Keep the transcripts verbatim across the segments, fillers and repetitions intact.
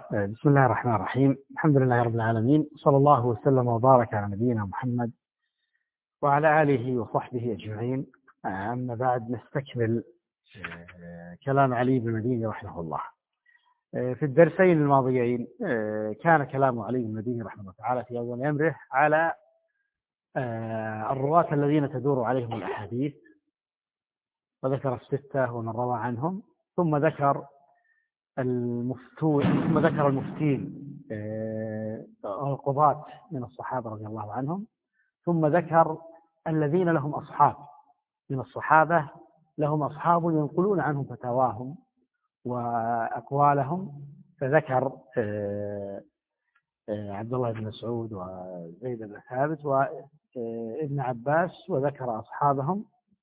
بسم الله الرحمن الرحيم. الحمد لله رب العالمين، صلى الله وسلم وبارك على نبينا محمد وعلى آله وصحبه أجمعين. أما بعد، نستكمل كلام علي بن المديني رحمه الله. في الدرسين الماضيين كان كلام علي بن المديني رحمه الله تعالى في أول أمره على الرواة الذين تدور عليهم الأحاديث، وذكر الستة ومن روى عنهم، ثم ذكر المفتون ثم ذكر المفتين القضاة من الصحابة رضي الله عنهم، ثم ذكر الذين لهم أصحاب من الصحابة، لهم أصحاب ينقلون عنهم فتاواهم وأقوالهم، فذكر عبد الله بن مسعود وزيد بن ثابت وابن عباس، وذكر أصحابهم،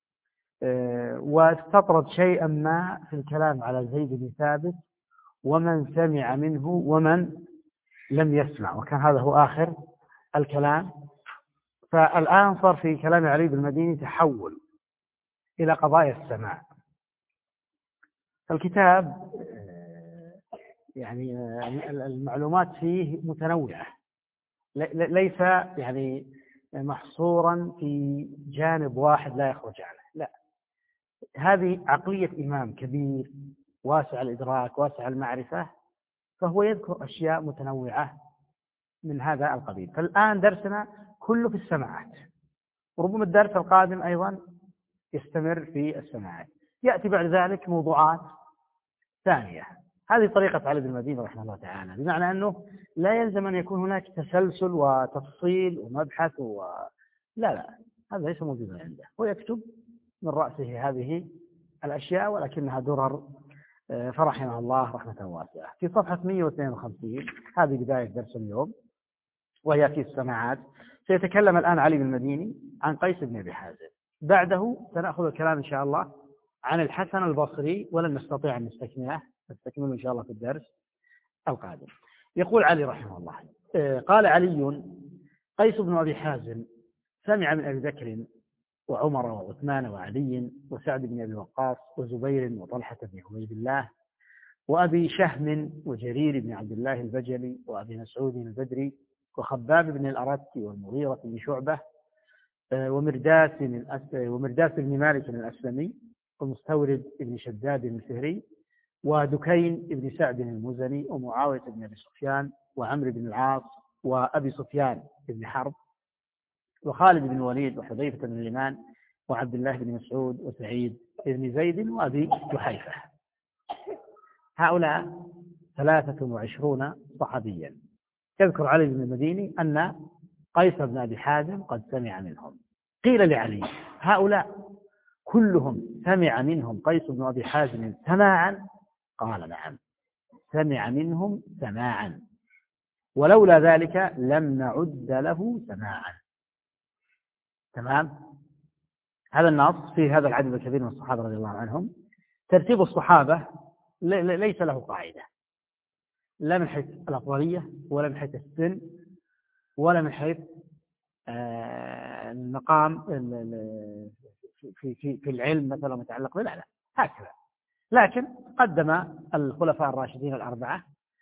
واستطرد شيئا ما في الكلام على زيد بن ثابت ومن سمع منه ومن لم يسمع، وكان هذا هو آخر الكلام. فالآن صار في كلام علي بن المديني تحول إلى قضايا السماع. فالكتاب يعني المعلومات فيه متنوعة، ليس يعني محصورا في جانب واحد لا يخرج عنه، لا، هذه عقلية إمام كبير واسع الإدراك واسع المعرفة، فهو يذكر أشياء متنوعة من هذا القبيل. فالآن درسنا كله في السماعات، وربما الدرس القادم أيضا يستمر في السماعات، يأتي بعد ذلك موضوعات ثانية. هذه طريقة علي بن المديني رحمه الله تعالى، بمعنى أنه لا يلزم أن يكون هناك تسلسل وتفصيل ومبحث و... لا لا هذا ليس موجودا عنده، ويكتب من رأسه هذه الأشياء، ولكنها درر فرحمه الله رحمة واسعة. في صفحة مئة واثنين وخمسين، هذه بداية درس اليوم وهي في السماعات، سيتكلم الآن علي بن المديني عن قيس بن أبي حازم. بعده سنأخذ الكلام إن شاء الله عن الحسن البصري، ولن نستطيع أن نستكمله، نستكمله إن شاء الله في الدرس القادم. يقول علي رحمه الله: قال علي: قيس بن أبي حازم سمع من أبي بكر وعمر وعثمان وعلي وسعد بن أبي وقاص وزبير وطلحة بن عبيد الله وأبي شهم وجرير بن عبد الله البجلي وأبي مسعود البدري وخباب بن الأرت والمغيرة بن شعبة ومرداس ومرداس بن مالك الأسلمي ومستورد بن شداد الفهري ودكين بن سعد المزني ومعاوية بن أبي سفيان وعمرو بن العاص وأبي سفيان بن حرب وخالد بن الوليد وحذيفة بن اليمان وعبد الله بن مسعود وسعيد بن زيد وأبي جحيفة. هؤلاء ثلاثة وعشرون صحابيا. يذكر علي بن المديني أن قيس بن أبي حازم قد سمع منهم. قيل لعلي: هؤلاء كلهم سمع منهم قيس بن أبي حازم سماعا؟ قال: نعم، سمع منهم سماعا، ولولا ذلك لم نعد له سماعا. تمام؟ هذا النص فيه هذا العدد الكبير من الصحابة رضي الله عنهم. ترتيب الصحابة ليس له قاعدة، لا من حيث الأفضلية ولا من حيث السن ولا من حيث المقام في في في العلم مثلا متعلق بالعلم، هكذا. لكن قدم الخلفاء الراشدين الأربعة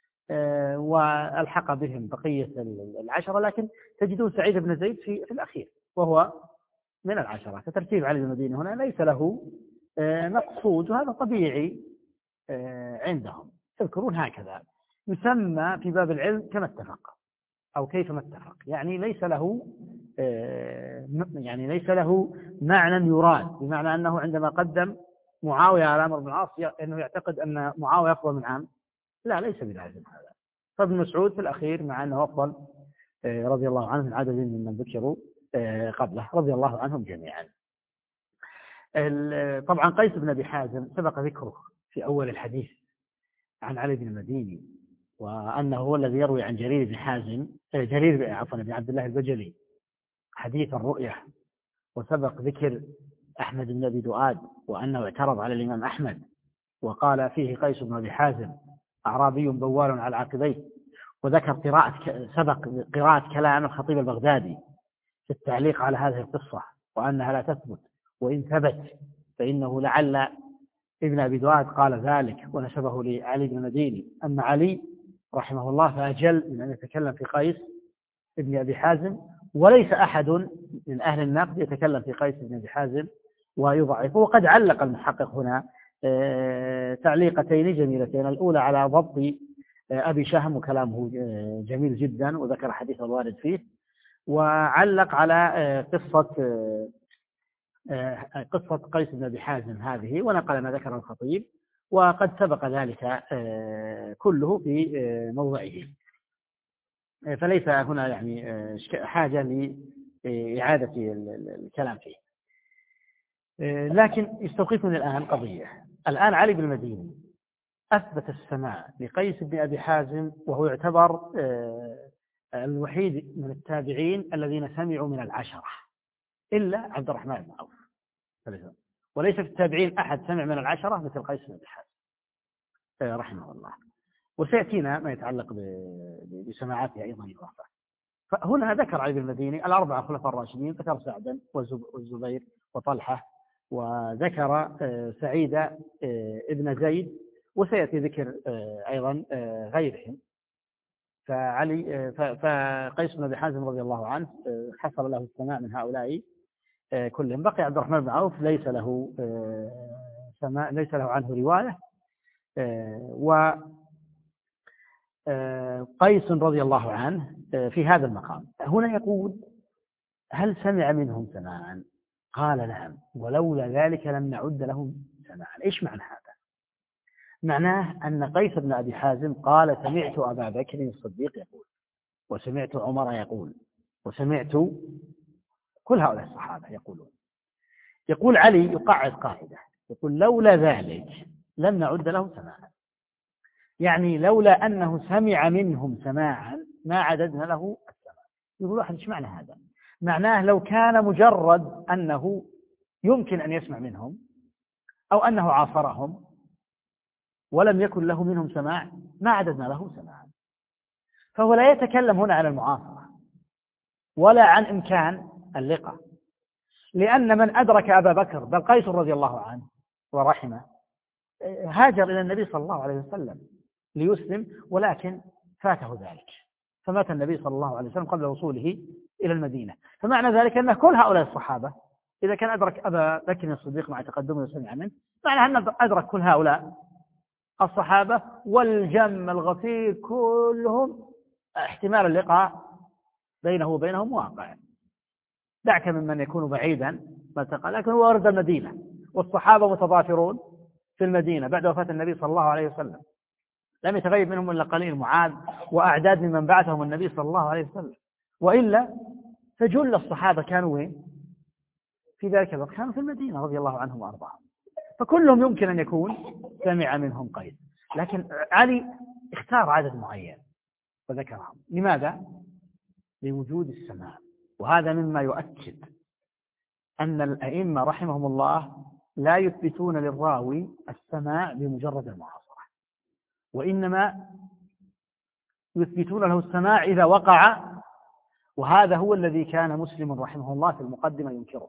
والحق بهم بقية العشرة، لكن تجدون سعيد بن زيد في الأخير وهو من العشرة. فترتيب علي بن المديني هنا ليس له مقصود، وهذا طبيعي عندهم، تذكرون هكذا. يسمى في باب العلم كما اتفق أو كيفما اتفق، يعني ليس له يعني ليس له معنى يراد، بمعنى أنه عندما قدم معاوية على عمرو بن العاص أنه يعتقد أن معاوية أفضل من عمرو، لا، ليس بلازم هذا. فابن مسعود في الأخير مع أنه أفضل رضي الله عنه من عدد ممن ذكروا قبله رضي الله عنهم جميعا. طبعا قيس بن أبي حازم سبق ذكره في أول الحديث عن علي بن المديني، وأنه هو الذي يروي عن جرير بن حازم جرير عفوا بن عبد الله البجلي حديث الرؤية، وسبق ذكر أحمد بن أبي دؤاد وأنه اعترض على الإمام أحمد وقال فيه قيس بن أبي حازم أعرابي بوال على عقبيه، وذكر قراءة سبق قراءة كلام الخطيب البغدادي في التعليق على هذه القصة وأنها لا تثبت، وإن ثبت فإنه لعل ابن أبي دؤاد قال ذلك ونسبه لعلي بن المديني. أما علي رحمه الله فأجل من أن يتكلم في قيس ابن أبي حازم، وليس أحد من أهل النقد يتكلم في قيس ابن أبي حازم ويضعفه. وقد علق المحقق هنا تعليقتين جميلتين، الأولى على ضبط أبي شهم وكلامه جميل جدا وذكر حديث الوارد فيه، وعلق على قصة قصة قيس بن أبي حازم هذه ونقل ما ذكر الخطيب، وقد سبق ذلك كله في موضعه، فليس هنا يعني حاجة لإعادة الكلام فيه. لكن يستوقفني الآن قضية. الآن علي بن المديني أثبت السماع لقيس بن أبي حازم، وهو يعتبر الوحيد من التابعين الذين سمعوا من العشرة إلا عبد الرحمن بن عوف، وليس في التابعين أحد سمع من العشرة مثل قيس بن أبي حازم رحمه الله. وسيأتينا ما يتعلق بسماعاته أيضا إضافة. فهنا ذكر علي بن المديني الأربعة خلفاء الراشدين، ذكر سعدا والزبير وطلحة، وذكر سعيد ابن زيد، وسيأتي ذكر أيضا غيرهم. فعلي فقيس بن أبي حازم رضي الله عنه حصل له السماع من هؤلاء كلهم. بقي عبد الرحمن بن عوف ليس له سماع، ليس له عنه رواية. وقيس رضي الله عنه في هذا المقام هنا يقول: هل سمع منهم سماعا؟ قال: نعم، ولولا ذلك لم نعد لهم سماعا. إيش معنى هذا؟ معناه أن قيس بن أبي حازم قال: سمعت أبا بكر الصديق يقول، وسمعت عمر يقول، وسمعت كل هؤلاء الصحابة يقولون. يقول علي يقعد قاعدة، يقول: لولا ذلك لم نعد له سماعا، يعني لولا أنه سمع منهم سماعا ما عددنا له السماع. يقول واحد: ايش معنى هذا؟ معناه لو كان مجرد أنه يمكن أن يسمع منهم أو أنه عاصرهم ولم يكن له منهم سماع ما عددنا له سماعا. فهو لا يتكلم هنا عن المعاصرة ولا عن إمكان اللقاء، لأن من أدرك أبا بكر بل قيس رضي الله عنه ورحمه هاجر إلى النبي صلى الله عليه وسلم ليسلم، ولكن فاته ذلك، فمات النبي صلى الله عليه وسلم قبل وصوله إلى المدينة. فمعنى ذلك أن كل هؤلاء الصحابة إذا كان أدرك أبا بكر الصديق مع تقدمه وسمع منه، معنى أن أدرك كل هؤلاء الصحابة والجم الغفير كلهم احتمال اللقاء بينه وبينهم واقع. دعك ممن يكون بعيدا ملتقى، لكن هو ورد المدينة والصحابة متضافرون في المدينة بعد وفاة النبي صلى الله عليه وسلم، لم يتغيب منهم إلا قليل، معاذ وأعداد ممن بعثهم النبي صلى الله عليه وسلم، وإلا فجل الصحابة كانوا وين؟ في ذلك الوقت كانوا في المدينة رضي الله عنهم وأرضاهم، فكلهم يمكن أن يكون سمع منهم قيس. لكن علي اختار عدد معين وذكرهم. لماذا؟ لوجود السماع. وهذا مما يؤكد أن الأئمة رحمهم الله لا يثبتون للراوي السماع بمجرد المعاصرة، وإنما يثبتون له السماع إذا وقع. وهذا هو الذي كان مسلم رحمه الله في المقدمة ينكره،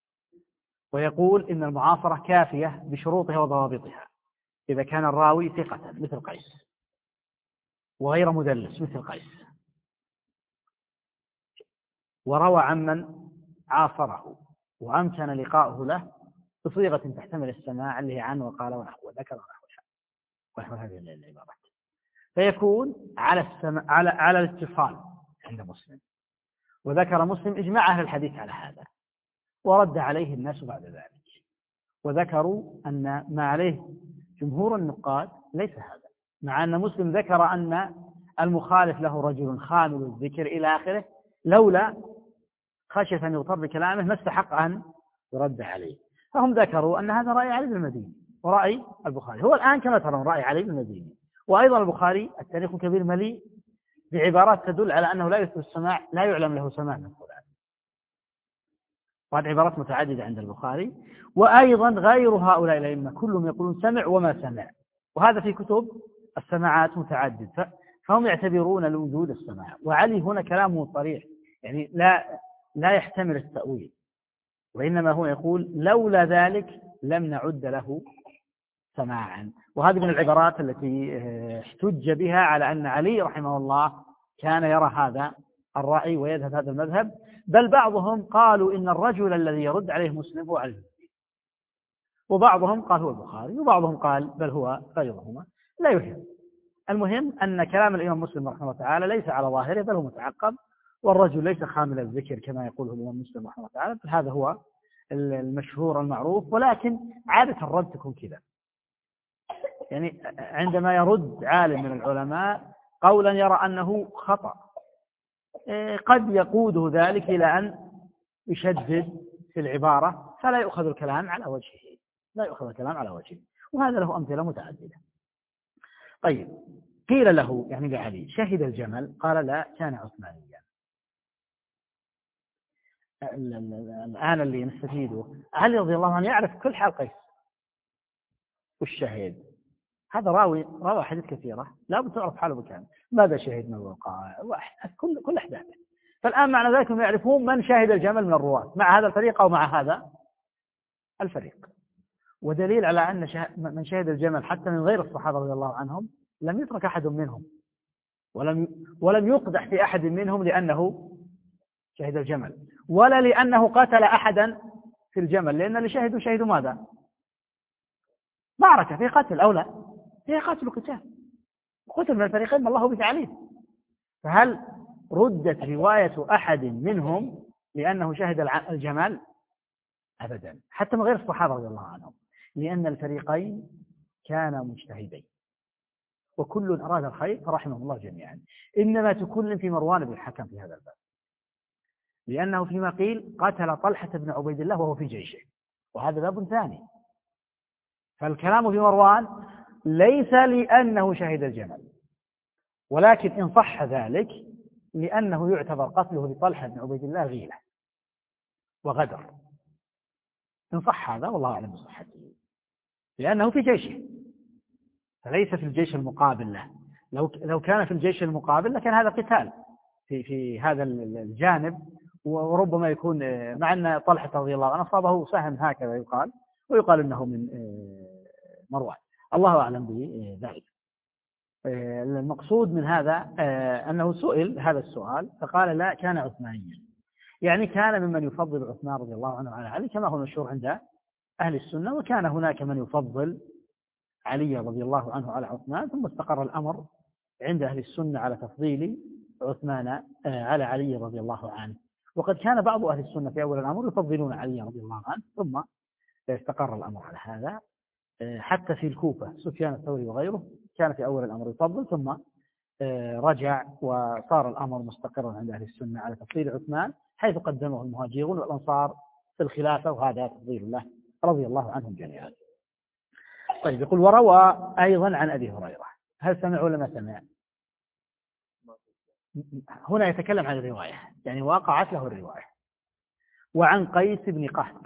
ويقول إن المعاصرة كافية بشروطها وضوابطها إذا كان الراوي ثقة مثل قيس وغير مدلس مثل قيس، وروى عمن عاصره وأمكن لقاؤه له بصيغة تحتمل السماع اللي هي عنه وقال ونحو ذكر ونحو هذه العبارات، فيكون على السماع على على الاتصال عند مسلم. وذكر مسلم إجماع أهل الحديث على هذا، ورد عليه الناس بعد ذلك، وذكروا أن ما عليه جمهور النقاد ليس هذا، مع أن مسلم ذكر أن المخالف له رجل خامل الذكر إلى آخره، لولا خشية أن يغتر بكلامه ما استحق أن يرد عليه. فهم ذكروا أن هذا رأي علي بن المديني ورأي البخاري، هو الآن كما ترون رأي علي بن المديني. وأيضا البخاري التاريخ الكبير مليء بعبارات تدل على أنه لا يثبت السماع، لا يعلم له سماع من فلان، وهذه عبارات متعددة عند البخاري. وأيضا غير هؤلاء الأئمة كلهم يقولون سمع وما سمع، وهذا في كتب السماعات متعدد، فهم يعتبرون لوجود السماع. وعلي هنا كلامه صريح، يعني لا لا يحتمل التأويل، وإنما هو يقول: لولا ذلك لم نعد له سماعا. وهذه من العبارات التي احتج بها على أن علي رحمه الله كان يرى هذا الرأي ويذهب هذا المذهب. بل بعضهم قالوا إن الرجل الذي يرد عليه مسلم هو علي، وبعضهم قال هو البخاري، وبعضهم قال بل هو غيرهما، لا يهم. المهم أن كلام الإمام مسلم رحمه الله تعالى ليس على ظاهره بل هو متعقب، والرجل ليس خامل الذكر كما يقوله الإمام مسلم رحمه الله تعالى، هذا هو المشهور المعروف. ولكن عادة الرد تكون كذا، يعني عندما يرد عالم من العلماء قولا يرى أنه خطأ قد يقوده ذلك إلى أن يشدد في العبارة فلا يؤخذ الكلام على وجهه، لا يؤخذ الكلام على وجهه، وهذا له أمثلة متعددة. طيب، قيل له يعني لعلي شهد الجمل؟ قال لا، كان عثمانيا. الآن اللي نستفيده علي رضي الله عنه يعرف كل حال قيس والشهيد، هذا راوي روى حديث كثيرة لا بد تعرف حاله بكامل، ماذا شهد من الوقائع كل كل أحداثه. فالآن معنى ذلك هم يعرفون من شهد الجمل من الرواة مع هذا الفريق أو مع هذا الفريق. ودليل على أن من شهد الجمل حتى من غير الصحابة رضي الله عنهم لم يترك أحد منهم، ولم ولم يقدح في أحد منهم لأنه شهد الجمل، ولا لأنه قتل أحدا في الجمل، لأن اللي شهدوا شهدوا ماذا؟ معركة في قتل أو لا؟ هي قتل وقتال، قتل من الفريقين ما الله به عليه. فهل ردت رواية أحد منهم لأنه شهد الجمل؟ أبدا، حتى من غير الصحابة رضي الله عنهم، لأن الفريقين كانا مجتهدين وكل أراد الخير فرحمه الله جميعا. إنما تكلم في مروان بن الحكم في هذا الباب، لأنه فيما قيل قتل طلحة بن عبيد الله وهو في جيشه، وهذا باب ثاني. فالكلام في مروان ليس لأنه شهد الجمل، ولكن إن صح ذلك لأنه يعتبر قتله لطلحة بن عبيد الله غيلة وغدر، إن صح هذا والله أعلم بصحته، لأنه في جيشه فليس في الجيش المقابل له. لو لو كان في الجيش المقابل لكان هذا قتال في في هذا الجانب، وربما يكون مع أن طلحة رضي الله عنه أصابه سهم هكذا يقال، ويقال أنه من مروان، الله أعلم بذلك. المقصود من هذا أنه سئل هذا السؤال فقال لا، كان عثمانيا، يعني كان ممن يفضل عثمان رضي الله عنه على علي كما هو مشهور عند أهل السنة، وكان هناك من يفضل علي رضي الله عنه على عثمان، ثم استقر الأمر عند أهل السنة على تفضيل عثمان على علي رضي الله عنه. وقد كان بعض أهل السنة في أول الأمر يفضلون علي رضي الله عنه، ثم استقر الأمر على هذا. حتى في الكوفة سفيان الثوري وغيره كان في أول الأمر يفضل، ثم رجع وصار الأمر مستقرا عند أهل السنة على تفضيل عثمان، حيث قدمه المهاجرون والأنصار في الخلافة، وهذا تفضيل الله رضي الله عنهم جميعا. طيب، يقول وروى أيضا عن أبي هريرة، هل سمع ولا ما سمع؟ هنا يتكلم عن الرواية، يعني وقعت له الرواية. وعن قيس بن قحط،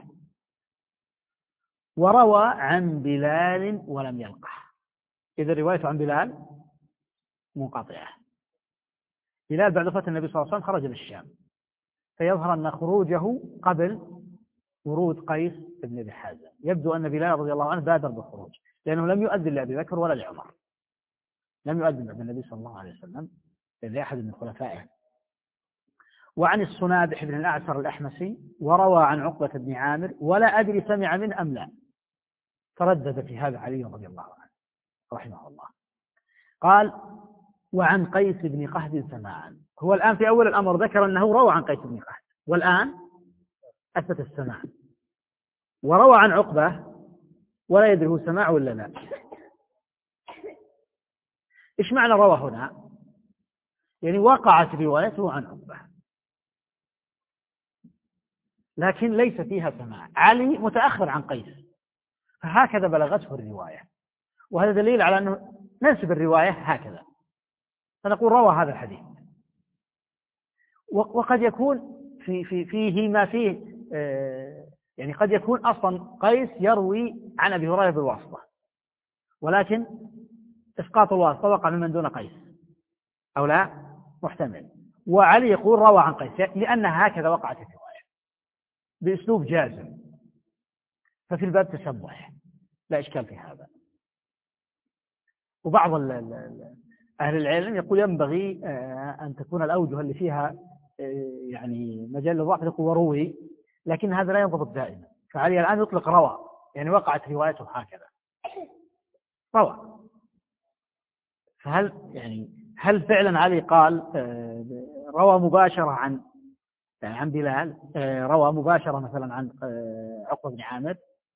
وروى عن بلال ولم يلقه. إذا الرواية عن بلال منقطعة. بلال بعد وفاة النبي صلى الله عليه وسلم خرج للشام، فيظهر أن خروجه قبل ورود قيس بن أبي حازم. يبدو أن بلال رضي الله عنه بادر بالخروج، لأنه لم يؤذن لأبي بكر ولا لعمر، لم يؤذن بعد النبي صلى الله عليه وسلم لأحد من خلفائه. وعن الصنابح بن الأعسر الأحمسي، وروى عن عقبة بن عامر ولا أدري سمع منه أم لا، تردد في هذا علي رضي الله عنه رحمه الله. قال وعن قيس بن قحط سماعا. هو الآن في أول الأمر ذكر أنه روى عن قيس بن قحط، والآن أثبت السماع. وروى عن عقبة ولا يدري هو سماع ولا لا. إيش معنى روى هنا؟ يعني وقعت روايته عن عقبة لكن ليس فيها سماع. علي متأخر عن قيس، فهكذا بلغته الرواية، وهذا دليل على أنه ننسب الرواية هكذا، فنقول روى هذا الحديث. وقد يكون في في فيه ما فيه آه يعني قد يكون أصلا قيس يروي عن أبي هريرة بالواسطة، ولكن إسقاط الواسطة وقع ممن دون قيس أو لا، محتمل. وعلي يقول روى عن قيس لأن هكذا وقعت الرواية بأسلوب جازم، ففي الباب تسبح لا إشكال في هذا. وبعض أهل العلم يقول ينبغي أن تكون الأوجه اللي فيها يعني مجال للضعف يقول وروي، لكن هذا لا ينضبط دائما. فعلي الآن يطلق روى، يعني وقعت روايته هكذا روى. فهل يعني هل فعلا علي قال روى مباشرة عن عن بلال، روى مباشرة مثلا عن عقبة بن عامر؟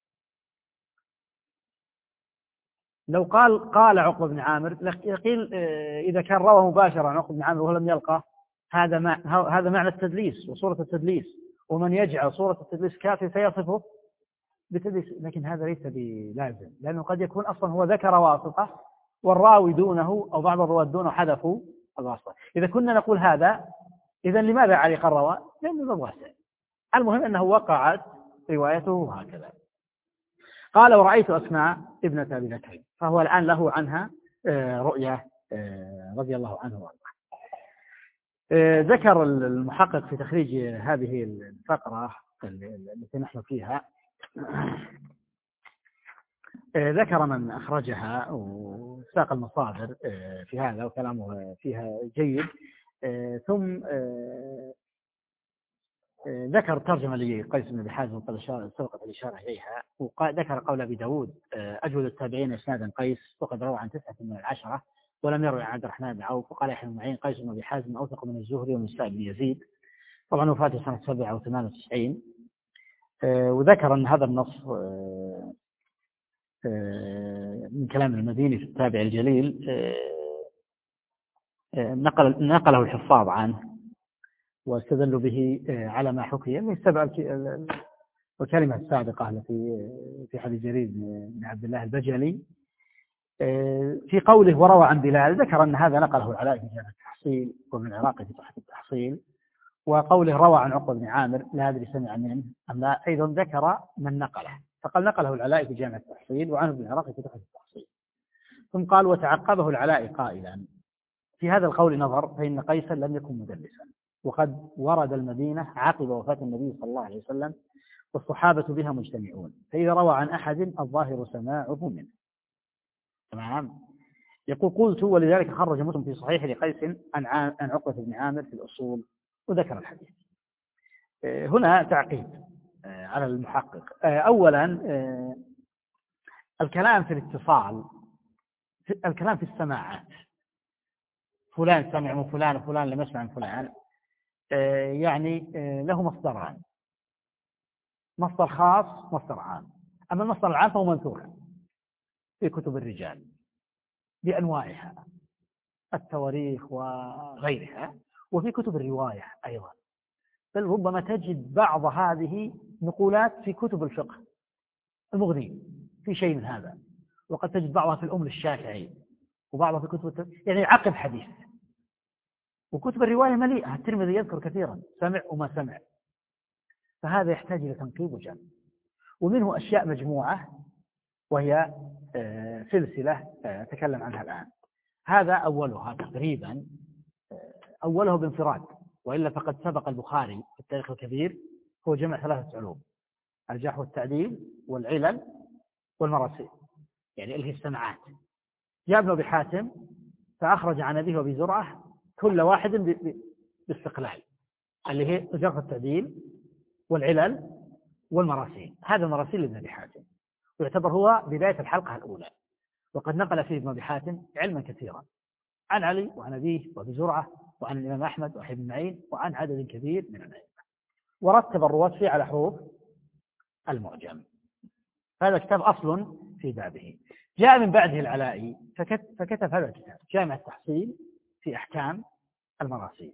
لو قال قال عقبة بن عامر يقيل إذا كان روى مباشرة عن عقبة بن عامر وهو لم يلقى، هذا ما هذا معنى التدليس وصورة التدليس، ومن يجعل صورة التدليس كافية فيصفه بتدليس، لكن هذا ليس بلازم، لأنه قد يكون أصلا هو ذكر واسطة والراوي دونه أو بعض الرواة دونه حذفوا الواسطة. إذا كنا نقول هذا، إذا لماذا علي قال روى؟ لأنه واسع. المهم أنه وقعت روايته هكذا. قال ورأيت أسماء ابنة أبي بكر، فهو الآن له عنها رؤية رضي الله عنه وارضاه. ذكر المحقق في تخريج هذه الفقرة التي نحن فيها، ذكر من أخرجها وساق المصادر في هذا وكلامه فيها جيد، ثم ذكر ترجمة لقيس بن أبي حازم قد سبقت الإشارة إليها، وذكر قول أبي داود أجود التابعين إسنادا قيس وقد روى عن تسعة من العشرة ولم يروي عن عبد الرحمن بن عوف، وقال يحيى بن معين قيس بن أبي حازم أوثق من الزهري ومن السائب بن يزيد، طبعا وفاته سنة سبعة أو ثمانية وتسعين. وذكر أن هذا النص من كلام المديني في التابع الجليل نقل نقله الحفاظ عنه واستدلوا به على ما حكي من السبع والكلمة السابقة التي في حديث جرير بن عبد الله البجلي. في قوله وروى عن بلال ذكر أن هذا نقله العلاء في جامع التحصيل ومن العراقي في تحت التحصيل، وقوله روى عن عقبة بن عامر لا أدري سمع منه أم لا، أيضا ذكر من نقله، فقال نقله العلاء في جامع التحصيل وعنه ابن العراقي في تحت التحصيل. ثم قال وتعقبه العلاء قائلا في هذا القول نظر، فإن قيسا لم يكن مدلسا، وقد ورد المدينة عقب وفاة النبي صلى الله عليه وسلم والصحابة بها مجتمعون، فإذا روى عن أحد الظاهر سماعه منه. تمام. يقول قلت ولذلك خرج مسلم في صحيح لقيس عن عن عقبة بن عامر في الأصول وذكر الحديث. هنا تعقيب على المحقق. أولا الكلام في الاتصال، الكلام في السماعات، فلان سمع من فلان وفلان لم يسمع من فلان، يعني له مصدران، مصدر خاص مصدر عام. أما المصدر العام فهو منثور في كتب الرجال بأنواعها التواريخ وغيرها، وفي كتب الرواية أيضا، بل ربما تجد بعض هذه نقولات في كتب الفقه المغني في شيء من هذا، وقد تجد بعضها في الأم للشافعي وبعضها في كتب يعني عقب حديث. وكتب الرواية مليئة، الترمذي يذكر كثيرا سمع وما سمع، فهذا يحتاج إلى تنقيب وجمع. ومنه أشياء مجموعة وهي سلسلة أتكلم عنها الآن. هذا أولها تقريبا، أوله بانفراد، وإلا فقد سبق البخاري في التاريخ الكبير هو جمع ثلاثة علوم: الجرح والتعديل والعلل والمراسيل، يعني اللي هي السماعات. جاء ابن أبي حاتم فأخرج عن أبيه وأبي زرعة كل واحد باستقلال، اللي هي الجرح والتعديل والعلل والمراسيل. هذا المراسيل لابن أبي حاتم، ويعتبر هو بداية الحلقة الأولى، وقد نقل فيه ابن أبي حاتم علما كثيرا عن علي وعن أبيه وأبي زرعة وعن الإمام أحمد وحي بن معين وعن عدد كبير من الأئمة، ورتب الرواة فيه على حروف المعجم. هذا كتاب أصل في بابه. جاء من بعده العلائي فكتب هذا الكتاب جامع التحصيل في أحكام المراسيل،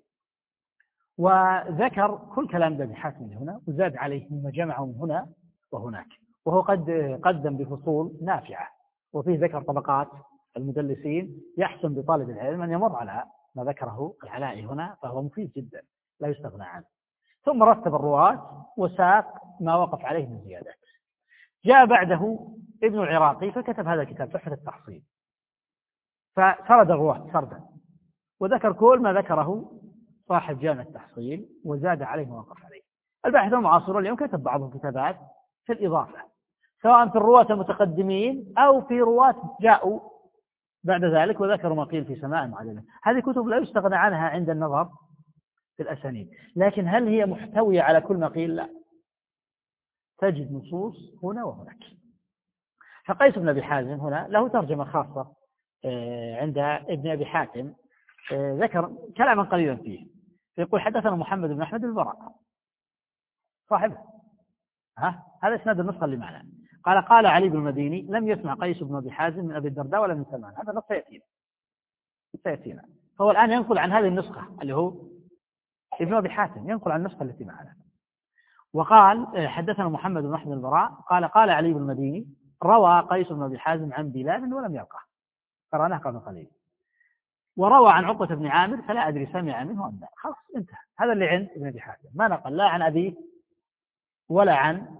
وذكر كل كلام ابن حاتم من هنا وزاد عليه مما جمعه من هنا وهناك، وهو قد قدم بفصول نافعة، وفيه ذكر طبقات المدلسين. يحسن بطالب العلم أن يمر على ما ذكره العلائي هنا، فهو مفيد جدا لا يستغنى عنه. ثم رتب الرواة وساق ما وقف عليه من زيادات. جاء بعده ابن العراقي فكتب هذا الكتاب تحفة التحصيل، فسرد الرواة سردا وذكر كل ما ذكره صاحب جامع التحصيل وزاد عليه ما وقف عليه. الباحثون المعاصرون اليوم كتب بعضهم كتابات في الإضافة، سواء في الرواة المتقدمين أو في رواة جاءوا بعد ذلك وذكروا ما قيل في سماع معلمة. هذه كتب لا يستغنى عنها عند النظر في الأسانيد، لكن هل هي محتوية على كل ما قيل؟ لا، تجد نصوص هنا وهناك. فقيس بن أبي حازم هنا له ترجمة خاصة عند ابن أبي حاتم، ذكر كلاما قليلا فيه، يقول حدثنا محمد بن أحمد البراء صاحبه، ها هذا اسناد النسخة اللي معنا. قال قال علي بن المديني لم يسمع قيس بن أبي حازم من أبي الدرداء ولا من سلمان. هذا نص سيأتينا سيأتينا فهو الآن ينقل عن هذه النسخة اللي هو ابن أبي حاتم، ينقل عن النسخة التي معنا. وقال حدثنا محمد بن أحمد البراء قال قال علي بن المديني روى قيس بن أبي حازم عن بلال ولم يلقه، قرأناه قبل قليل. وروى عن عقبة بن عامر فلا أدري سمع منه أم لا. خلاص انتهى، هذا اللي عند ابن أبي حاتم، ما نقل لا عن أبيه ولا عن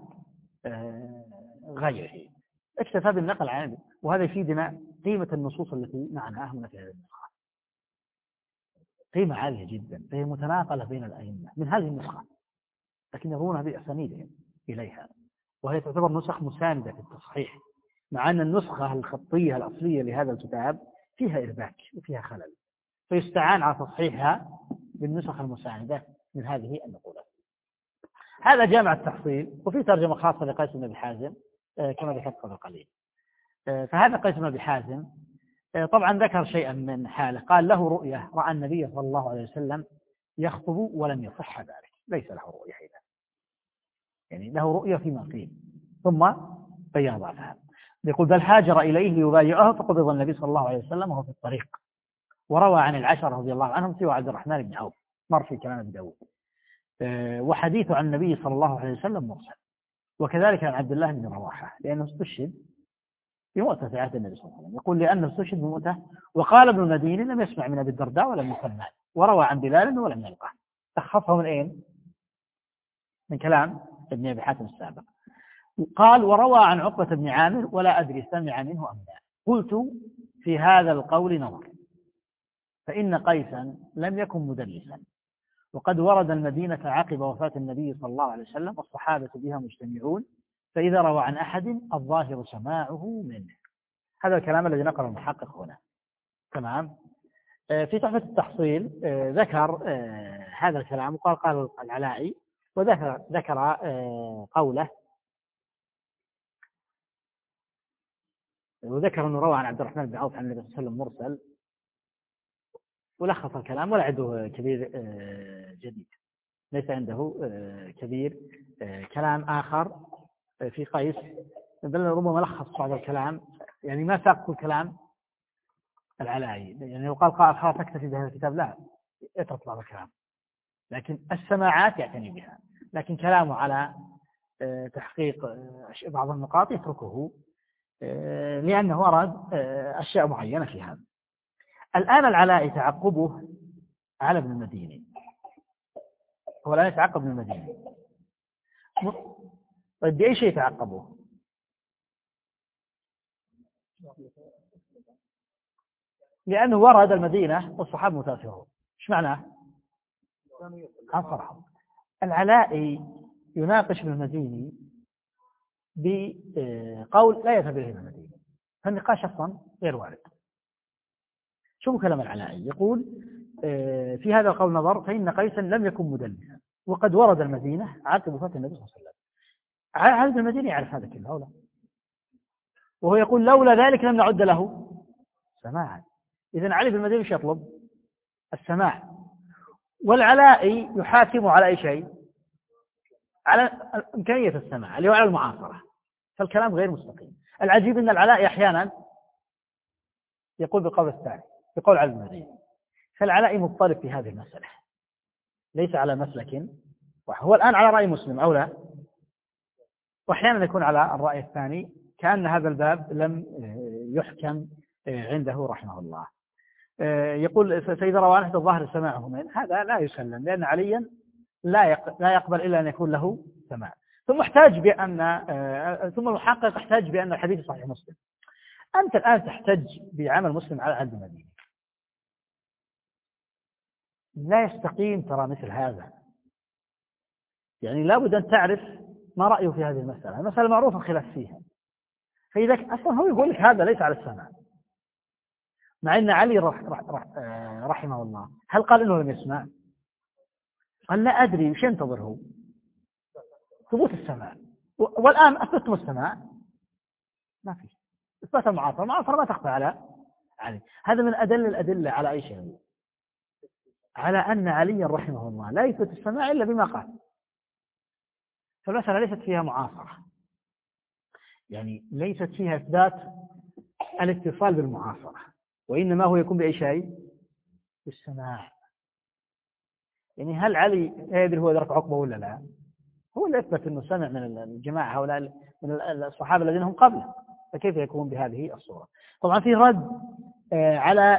غيره، اكتفى بالنقل عن أبيه. وهذا يفيدنا قيمة النصوص التي معنا هنا في هذه النسخة، قيمة عالية جدا، فهي متناقلة بين الأئمة من هذه النسخة، لكن يروونها بأسانيدهم إليها، وهي تعتبر نسخ مساندة في التصحيح، مع أن النسخة الخطية الأصلية لهذا الكتاب فيها إرباك وفيها خلل، فيستعان على تصحيحها بالنسخ المساندة من هذه النقولات. هذا جامع التحصيل. وفي ترجمة خاصة لقيس بن أبي حازم كما ذكرت قبل قليل. فهذا قيس بن أبي حازم طبعا ذكر شيئا من حاله، قال له رؤية رأى النبي صلى الله عليه وسلم يخطب ولم يصح ذلك، ليس له رؤية إذا، يعني له رؤية فيما قيل ثم بين ضعفها. يقول بل هاجر إليه ليبايعه فقبض النبي صلى الله عليه وسلم وهو في الطريق. وروى عن العشرة رضي الله عنهم سوى عبد الرحمن بن عوف، مر في كلام ابن داود. وحديث عن النبي صلى الله عليه وسلم مرسل. وكذلك عن عبد الله بن رواحة لأنه استشهد بموتة في عهد النبي صلى الله عليه وسلم، يقول لأنه استشهد بموتة. وقال ابن المديني لم يسمع من أبي الدرداء ولم من سلمان. وروى عن بلال ولم يلقه. تخصه من أين؟ من كلام ابن أبي حاتم السابق. قال وروى عن عقبة بن عامر ولا أدري سمع منه أم لا. قلت في هذا القول نظر، فإن قيسا لم يكن مدلسا، وقد ورد المدينة عقب وفاة النبي صلى الله عليه وسلم والصحابة بها مجتمعون، فإذا روى عن أحد الظاهر سماعه منه. هذا الكلام الذي نقله المحقق هنا. تمام. في تحفة التحصيل ذكر هذا الكلام وقال قال العلائي، وذكر ذكر قوله، وذكر أنه روى عن عبد الرحمن بن عوف عن النبي صلى الله عليه وسلم مرسل، ولخص الكلام ولا عنده كبير جديد، ليس عنده كبير كلام آخر في قيس، بل ربما لخص بعض الكلام، يعني ما ساق كل كلام العلائي. يعني لو قال قائل خلاص اكتفي بهذا الكتاب، لا، اترك بعض الكلام، لكن السماعات يعتني بها، لكن كلامه على تحقيق بعض النقاط يتركه لأنه أراد أشياء معينة في هذا. الآن العلائي تعقبه على ابن المديني، هو الآن يتعقب ابن المديني. طيب بأي شيء يتعقبه؟ لأنه ورد المدينة والصحابة متأثرون. ايش معناه؟ صراحة العلائي يناقش ابن المديني بقول لا يذهب إليه ابن المديني، فالنقاش أصلا غير وارد. شوفوا كلام العلائي، يقول في هذا القول نظر، فإن قيسا لم يكن مدلسا، وقد ورد المدينة عقب وفاة النبي صلى الله عليه وسلم. هل المدينة يعرف هذا كله أو لا؟ وهو يقول لولا ذلك لم نعد له سماعا. إذن علي بن المديني يطلب السماع، والعلائي يحاكم على أي شيء؟ على إمكانية السماع اللي هو على المعاصرة، فالكلام غير مستقيم. العجيب أن العلائي أحيانا يقول بالقول الثاني، يقول على المديني، فالعلائي مضطرب في هذه المسألة، ليس على مسلك، وهو الآن على رأي مسلم أو لا، وأحيانا يكون على الرأي الثاني، كأن هذا الباب لم يحكم عنده رحمه الله. يقول فإذا روى أحد الظاهر سماعه من هذا لا يسلم، لأن عليا لا لا يقبل إلا أن يكون له سماع. ثم احتاج بأن ثم المحقق احتاج بأن الحديث صحيح مسلم. أنت الآن تحتج بعمل مسلم على عبد المديني، لا يستقيم ترى مثل هذا. يعني لابد أن تعرف ما رأيه في هذه المسألة، المسألة معروفة الخلاف فيها، فإذا أصلا هو يقول لك هذا ليس على السماع، مع أن علي رح رح رح رحمه الله هل قال إنه لم يسمع؟ قال لا أدري وش ينتظر هو ثبوت السماع، والآن أثبتم السماع ما في إثبات المعاصرة، المعاصرة ما تخفى على علي. هذا من أدل الأدلة على أي شيء؟ على أن علي رحمه الله لا يثبت السماع إلا بما قال. فالمسألة ليست فيها معاصرة، يعني ليست فيها إثبات الاتصال بالمعاصرة، وإنما هو يكون بأي شيء؟ بالسماع. يعني هل علي يدري هو أدرك عقبة ولا لا؟ هو اللي أثبت أنه سمع من الجماعة هؤلاء من الصحابة الذين هم قبله، فكيف يكون بهذه الصورة؟ طبعا في رد على،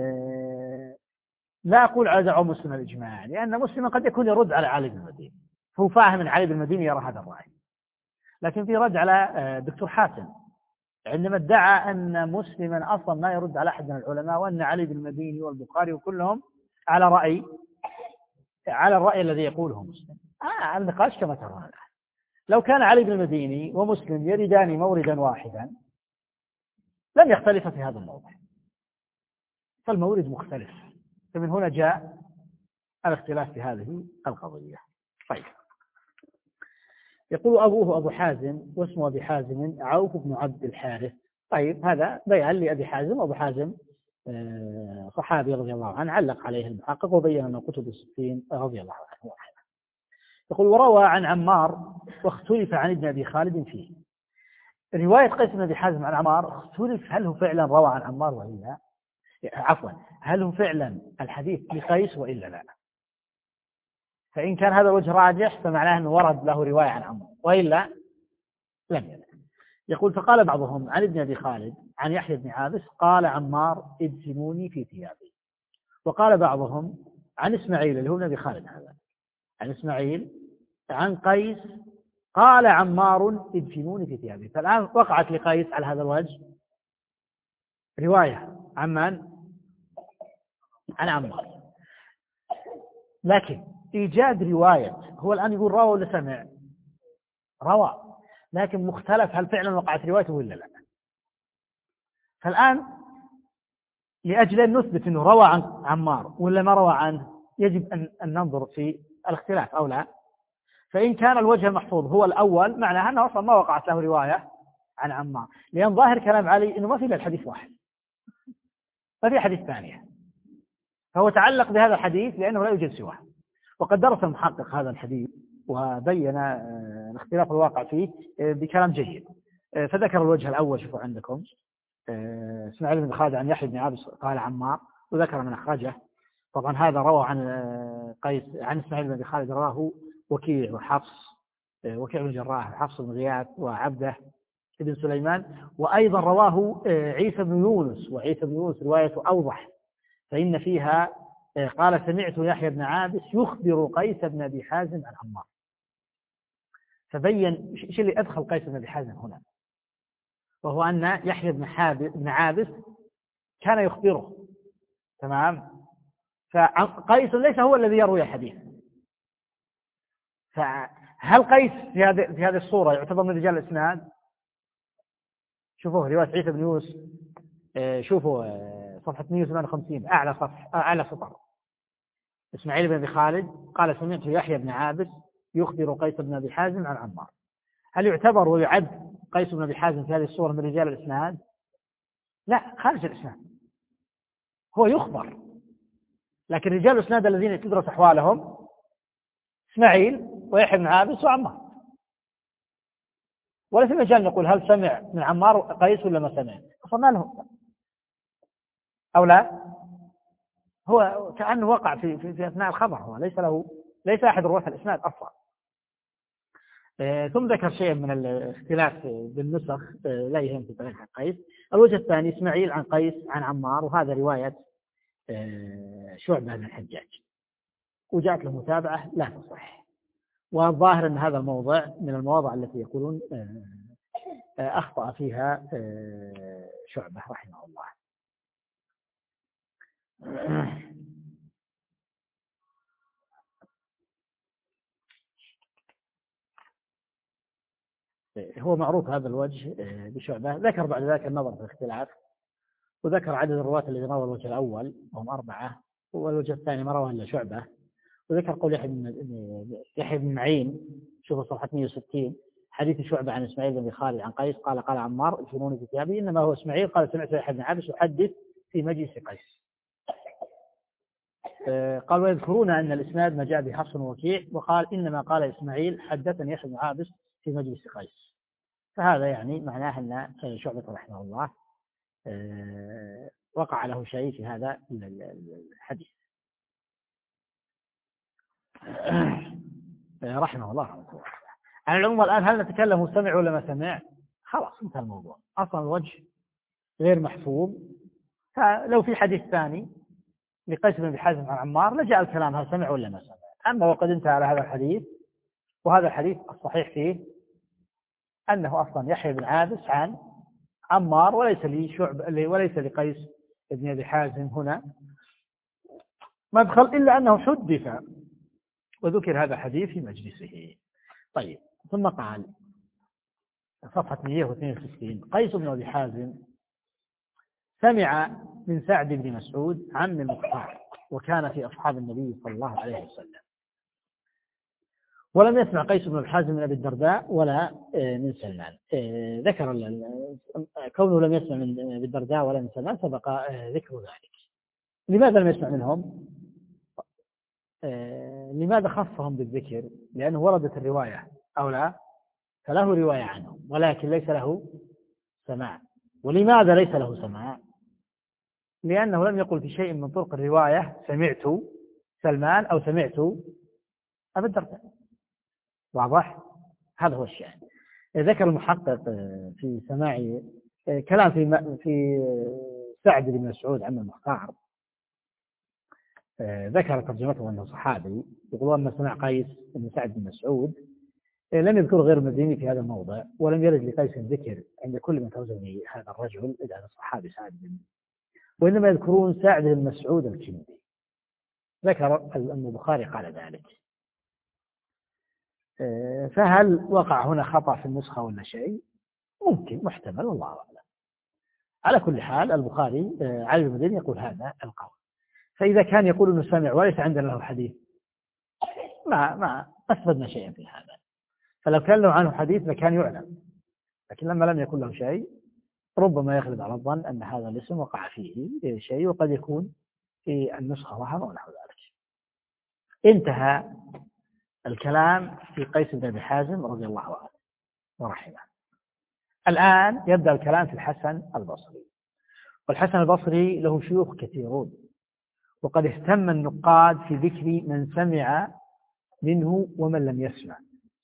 لا أقول على دعوة مسلم الإجماع، لأن مسلما قد يكون يرد على علي بن المديني، هو فاهم أن علي بن المديني يرى هذا الرأي. لكن في رد على دكتور حاتم عندما ادعى أن مسلما أصلا ما يرد على أحد من العلماء، وأن علي بن المديني والبخاري وكلهم على رأي على الرأي الذي يقوله مسلم. آه النقاش كما ترون، لو كان علي بن المديني ومسلم يردان موردا واحدا لم يختلف في هذا الموضوع، فالمورد مختلف، فمن هنا جاء الاختلاف في هذه القضية. طيب، يقول أبوه أبو حازم واسمه أبي حازم عوف بن عبد الحارث. طيب، هذا بيان لأبي حازم. أبو حازم صحابي رضي الله عنه، علق عليه المحقق وبين أنه كتب الستين رضي الله عنه. يقول وروى عن عمار واختلف عن ابن أبي خالد فيه. رواية قيس بن أبي حازم عن عمار اختلف هل هو فعلا روى عن عمار وإلا، عفوا هل هو فعلا الحديث لقيس وإلا لا. فإن كان هذا الوجه راجح فمعناه أنه ورد له رواية عن عمار، وإلا لم يرد. يقول فقال بعضهم عن ابن أبي خالد عن يحيى بن عابس قال عمار ادفنوني في ثيابي. وقال بعضهم عن إسماعيل اللي هو ابن أبي خالد هذا، عن إسماعيل عن قيس قال عمار ادفنوني في ثيابي. فالآن وقعت لقيس على هذا الوجه رواية عن من؟ عن عمار. لكن إيجاد رواية، هو الآن يقول روى ولا سمع؟ روى، لكن مختلف هل فعلا وقعت روايته ولا لا. فالآن لأجل أن نثبت أنه روى عن عمار ولا ما روى عنه يجب أن, أن ننظر في الاختلاف أو لا. فإن كان الوجه المحفوظ هو الأول معناها أنه أصلا ما وقعت له رواية عن عمار، لأن ظاهر كلام علي أنه ما في إلا الحديث واحد، ما في حديث ثانية، فهو تعلق بهذا الحديث لأنه لا يوجد سواه. وقد درس المحقق هذا الحديث وبين الاختلاف الواقع فيه بكلام جيد. فذكر الوجه الأول، شوفوا عندكم، اسماعيل بن خالد عن يحيى بن عابس قال عمار، وذكر من أخرجه. طبعا هذا روى عن قيس عن اسماعيل بن خالد رواه وكيع وحفص، وكيع بن جراح وحفص بن غياث وعبده بن سليمان، وأيضا رواه عيسى بن يونس، وعيسى بن يونس روايته أوضح، فإن فيها قال سمعت يحيى بن عابس يخبر قيس بن أبي حازم عن عمار. فبين ايش اللي أدخل قيس بن أبي حازم هنا، وهو أن يحيى بن عابس كان يخبره، تمام. فقيس ليس هو الذي يروي الحديث. فهل قيس في هذه في هذه الصورة يعتبر من رجال الإسناد؟ شوفوا رواية عيسى بن يونس، شوفوا صفحة مئة وثمانية وخمسين أعلى صفحة أعلى سطر، إسماعيل بن أبي خالد قال سمعت يحيى بن عابس يخبر قيس بن أبي حازم عن عمار. هل يعتبر ويعد قيس بن أبي حازم في هذه الصورة من رجال الإسناد؟ لا، خارج الإسناد، هو يخبر، لكن رجال الإسناد الذين تدرس أحوالهم إسماعيل ويحيى بن عابس وعمار. ولا في مجال نقول هل سمع من عمار قيس ولا ما سمع، أصلا له أو لا، هو كأنه وقع في, في, في أثناء الخبر، هو ليس له ليس أحد رواة الإسناد أصلا. ثم ذكر شيء من الاختلاف بالنسخ لا يهم في طريق قيس. الوجه الثاني إسماعيل عن قيس عن عمار، وهذا رواية شعبة بن الحجاج، وجاءت له متابعة لا تصح. والظاهر أن هذا الموضع من المواضع التي يقولون أخطأ فيها شعبة رحمه الله. هو معروف هذا الوجه بشعبة. ذكر بعد ذلك النظر في الاختلاف، وذكر عدد الرواة الذين رووا الوجه الأول وهم أربعة، والوجه الثاني ما رواه إلا شعبة. وذكر قول يحيى بن يحيى بن معين، شوفوا صفحة مئة وستين، حديث شعبة عن إسماعيل بن خالد عن قيس قال قال عمار الجنون في ثيابه إنما هو إسماعيل قال سمعت يحيى بن عابس يحدث في مجلس قيس. قال ويذكرون أن الإسناد ما جاء بحفص ووكيع، وقال إنما قال إسماعيل حدثني يحيى بن عابس في مجلس قيس. فهذا يعني معناه أن شعبة رحمه الله وقع له شيء في هذا الحديث رحمه الله رحمه الله. على العموم الآن هل نتكلم هو سمع ولا ما سمع؟ خلاص انتهى الموضوع، أصلا الوجه غير محفوظ. فلو في حديث ثاني لقيس بن حازم عن عمار لجاء الكلام هل سمع ولا ما سمع. أما وقد انتهى على هذا الحديث، وهذا الحديث الصحيح فيه أنه أصلا يحيى بن عابس عن عمار، وليس لي شعب وليس لقيس بن أبي حازم هنا مدخل إلا أنه حدث وذكر هذا الحديث في مجلسه. طيب، ثم قال صفحة مئة واثنين وستين قيس بن أبي حازم سمع من سعد بن مسعود عم المختار، وكان في أصحاب النبي صلى الله عليه وسلم، ولم يسمع قيس بن الحازم من أبي الدرداء ولا من سلمان. ذكر كونه لم يسمع من أبي الدرداء ولا من سلمان سبق ذكر ذلك. لماذا لم يسمع منهم؟ لماذا خصهم بالذكر؟ لأنه وردت الرواية أو لا، فله رواية عنهم ولكن ليس له سماع. ولماذا ليس له سماع؟ لأنه لم يقل في شيء من طرق الرواية سمعت سلمان أو سمعت أبي الدرداء. واضح؟ هذا هو الشأن. ذكر المحقق في سماع كلام في في سعد بن مسعود عن المختار، ذكر ترجمته أنه صحابي، يقول أما سمع قيس بن سعد بن مسعود لم يذكر غير المديني في هذا الموضع، ولم يرد لقيس ذكر عند كل من توزن هذا الرجل إذا هذا الصحابي سعد بن، وإنما يذكرون سعد بن مسعود الكندي. ذكر أن البخاري قال ذلك. فهل وقع هنا خطأ في النسخة ولا شيء؟ ممكن، محتمل، والله أعلم. على كل حال البخاري علي المديني يقول هذا القول. فإذا كان يقول أنه سمع وليس عندنا له حديث ما ما أثبتنا شيئا في هذا. فلو كان له عنه حديث لكان يعلم، لكن لما لم يكن له شيء ربما يغلب على الظن أن هذا الاسم وقع فيه شيء، وقد يكون في النسخة وهم ونحو ذلك. انتهى الكلام في قيس بن أبي حازم رضي الله عنه ورحمه. الآن يبدأ الكلام في الحسن البصري. والحسن البصري له شيوخ كثيرون، وقد اهتم النقاد في ذكر من سمع منه ومن لم يسمع.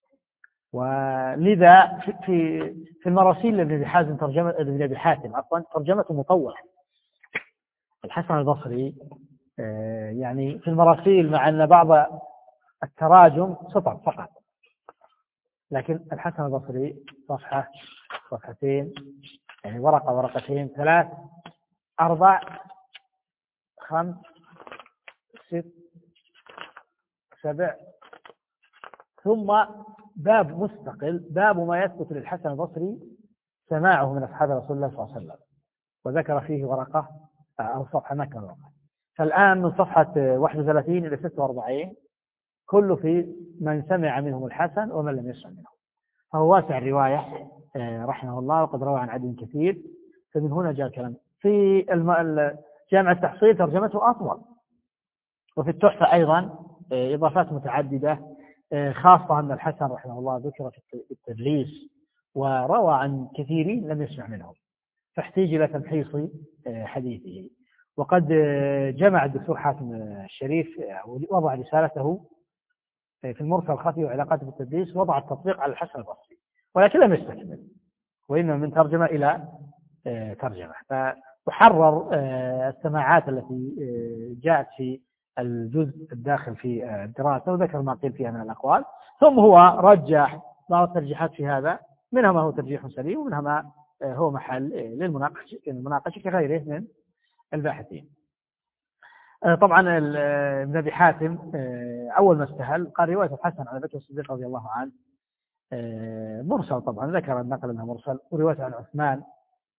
ولذا في في المراسيل لابن أبي حازم ترجمة ابن أبي حاتم عفوا ترجمته مطولة. الحسن البصري يعني في المراسيل مع أن بعض التراجم سطر فقط، لكن الحسن البصري صفحة صفحتين، يعني ورقة ورقتين ثلاث أربع خمس ست سبع، ثم باب مستقل، باب ما يثبت للحسن البصري سماعه من أصحاب رسول الله صلى الله عليه وسلم، وذكر فيه ورقة أو صفحة ما كان ورقة. فالآن من صفحة واحد وثلاثين إلى ستة وأربعين كله في من سمع منهم الحسن ومن لم يسمع منهم. فهو واسع الرواية رحمه الله، وقد روى عن عدد كثير، فمن هنا جاء الكلام. في جامع التحصيل ترجمته أطول، وفي التحفة أيضا إضافات متعددة، خاصة أن الحسن رحمه الله ذكر في التدليس وروى عن كثيرين لم يسمع منهم، فاحتاج إلى تمحيص حديثه. وقد جمع الدكتور حاتم الشريف وضع رسالته في المرسل الخفي وعلاقاته بالتدليس، وضع التطبيق على الحسن البصري، ولكن لم يستكمل، وإنما من ترجمة إلى ترجمة. فحرر السماعات التي جاءت في الجزء الداخل في الدراسة وذكر ما قيل فيها من الأقوال، ثم هو رجح بعض الترجيحات في هذا، منها ما هو ترجيح سليم ومنها ما هو محل للمناقشة كغيره من الباحثين. طبعا ابن أبي حاتم أول ما استهل قال رواية الحسن عن بكر الصديق رضي الله عنه مرسل، طبعا ذكر النقل أنها مرسل، ورواية عن عثمان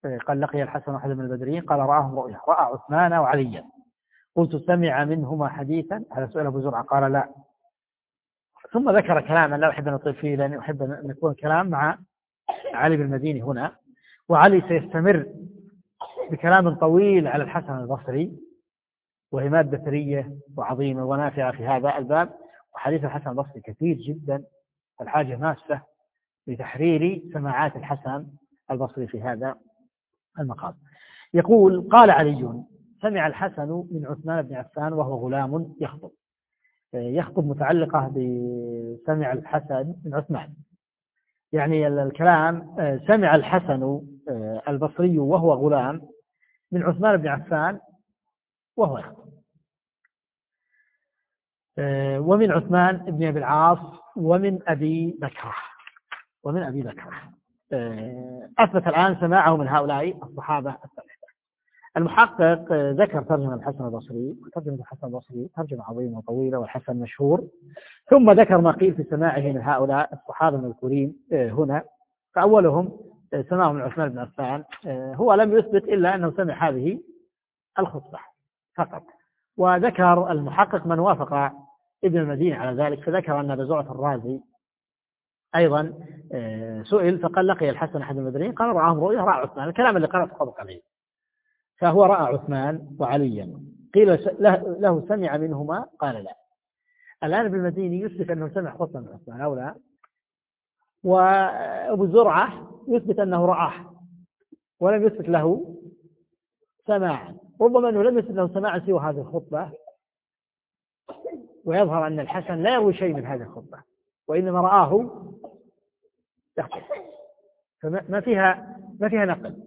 قال لقي الحسن أحد من البدريين قال رآهم رؤيا رأى عثمان وعليا قلت سمع منهما حديثا على سؤال أبو زرعة قال لا. ثم ذكر كلاما لا أحب أن أطيل فيه لأني أحب أن يكون كلام مع علي بن المديني هنا، وعلي سيستمر بكلام طويل على الحسن البصري وهي مادة ثرية وعظيمة ونافعة في هذا الباب، وحديث الحسن البصري كثير جدا، الحاجة ماسة لتحرير سماعات الحسن البصري في هذا المقام. يقول قال علي سمع الحسن من عثمان بن عفان وهو غلام يخطب. يخطب متعلقة بسمع الحسن من عثمان، يعني الكلام سمع الحسن البصري وهو غلام من عثمان بن عفان وهو يخطب، ومن عثمان بن أبي العاص ومن أبي بكر ومن أبي بكر أثبت الآن سماعه من هؤلاء الصحابة الثلاثة. المحقق ذكر ترجمة الحسن البصري، وترجمة الحسن البصري ترجمة عظيمة وطويلة والحسن مشهور، ثم ذكر ما قيل في سماعه من هؤلاء الصحابة المذكورين هنا. فأولهم سماعه من عثمان بن عفان، هو لم يثبت إلا أنه سمع هذه الخطبة فقط. وذكر المحقق من وافق ابن المديني على ذلك، فذكر أن أبا زرعة الرازي أيضا سئل فقال لقي الحسن أحد المدنيين قال رآهم رؤيا رأى عثمان، الكلام اللي قرأت خطبك عليه، فهو رأى عثمان وعليا. قيل له سمع منهما قال لا. الآن ابن المديني يثبت أنه سمع خطبة من عثمان أو لا، وأبو زرعة يثبت أنه رآه ولم يثبت له سماعا، ربما أنه لم يثبت له سماعا سوى هذه الخطبة، ويظهر أن الحسن لا يروي شيء من هذه الخطبة وإنما رآه يخطب، فما فيها ما فيها نقل.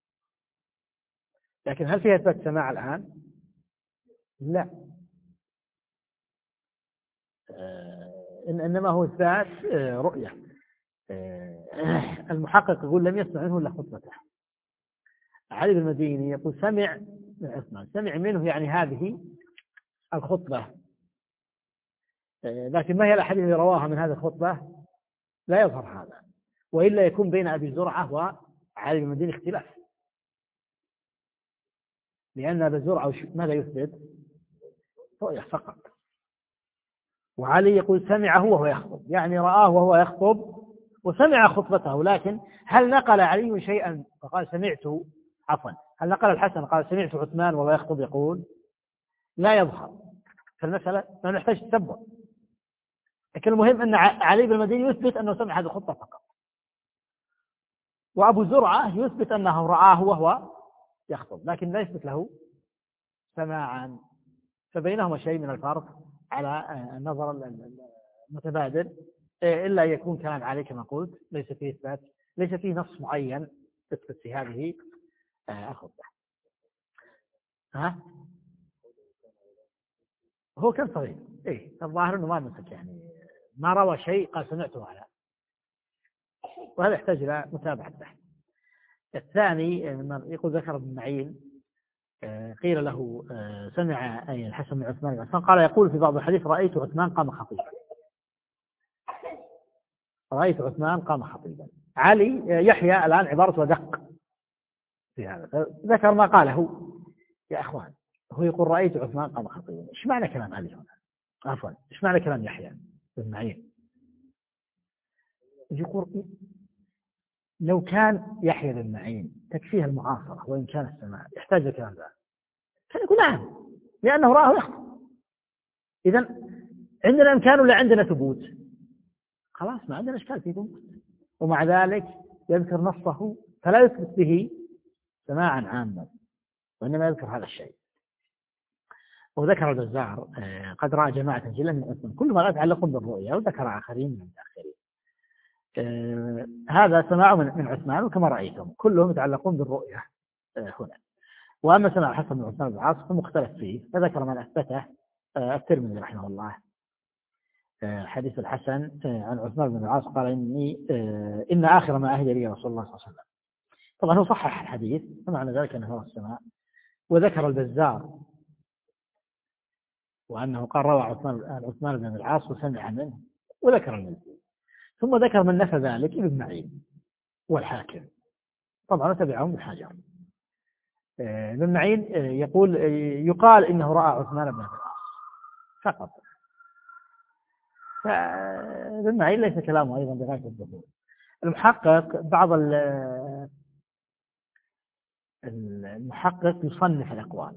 لكن هل فيها إثبات سماع الآن؟ لا، إنما هو إثبات رؤية. المحقق يقول لم يسمع منه إلا خطبته. علي بن المديني يقول سمع من عثمان، سمع منه يعني هذه الخطبة، لكن ما هي الأحاديث اللي رواها من هذه الخطبة لا يظهر هذا، وإلا يكون بين أبي زرعة وعلي بن المديني اختلاف، لأن أبي زرعة ماذا يثبت؟ رؤية فقط، وعلي يقول سمعه وهو يخطب، يعني رآه وهو يخطب وسمع خطبته. لكن هل نقل علي شيئا فقال سمعت، عفوا هل نقل الحسن قال سمعت عثمان وهو يخطب؟ يقول لا يظهر، فالمسألة ما نحتاج تتبع. لكن المهم أن علي بن المديني يثبت أنه سمع هذه الخطبة فقط، وأبو زرعة يثبت أنه رآه وهو يخطب لكن لا يثبت له سماعا، فبينهما شيء من الفرق على النظر المتبادل، إلا يكون كلام علي كما قلت ليس فيه إثبات، ليس فيه نص معين يثبت في هذه الخطبة. ها هو كان صغير، إيه الظاهر إنه ما مسك، يعني ما روى شيء قال سمعته على، وهذا يحتاج إلى متابعة بحث. الثاني يقول ذكر ابن معين قيل له سمع أي الحسن بن عثمان بن عفان قال يقول في بعض الحديث رأيت عثمان قام خطيبا، رأيت عثمان قام خطيبا. علي يحيى الآن عبارة ودق في هذا، ذكر ما قاله يا أخوان، هو يقول رأيت عثمان قام خطيبا، إيش معنى كلام علي هنا؟ عفوا إيش معنى كلام يحيى بن معين؟ يقول لو كان يحيى بن معين تكفيه المعاصرة وإن كان السماع يحتاج الكلام ذا، كان يقول نعم لأنه رآه يخطب. إذن عندنا إمكان ولا عندنا ثبوت؟ خلاص ما عندنا إشكال في ثبوت، ومع ذلك يذكر نصه فلا يثبت به سماعا عاما، وإنما يذكر هذا الشيء. وذكر البزار قد رأى جماعة جلا من عثمان كل ما لا يتعلق بالرؤيا، وذكر آخرين من الآخرين. آه هذا سماع من عثمان، وكما رأيتم كلهم يتعلقون بالرؤية آه هنا. وأما سماع الحسن بن عثمان بن العاص فمختلف فيه، فذكر من أثبته آه الترمذي رحمه الله آه حديث الحسن آه عن عثمان بن العاص قال إني آه إن آخر ما أهدى لي رسول الله صلى الله عليه وسلم. طبعا هو صحح الحديث ومعنى ذلك أنه هو السماع. وذكر البزار وأنه قال روى عثمان عثمان بن العاص وسمع منه، وذكر المزيد. ثم ذكر من نفى ذلك ابن معين والحاكم طبعا تبعهم ابن حجر. ابن معين يقول يقال إنه رأى عثمان بن عباس فقط. فابن معين ليس كلامه أيضا بغاية الدخول. المحقق بعض المحقق يصنف الأقوال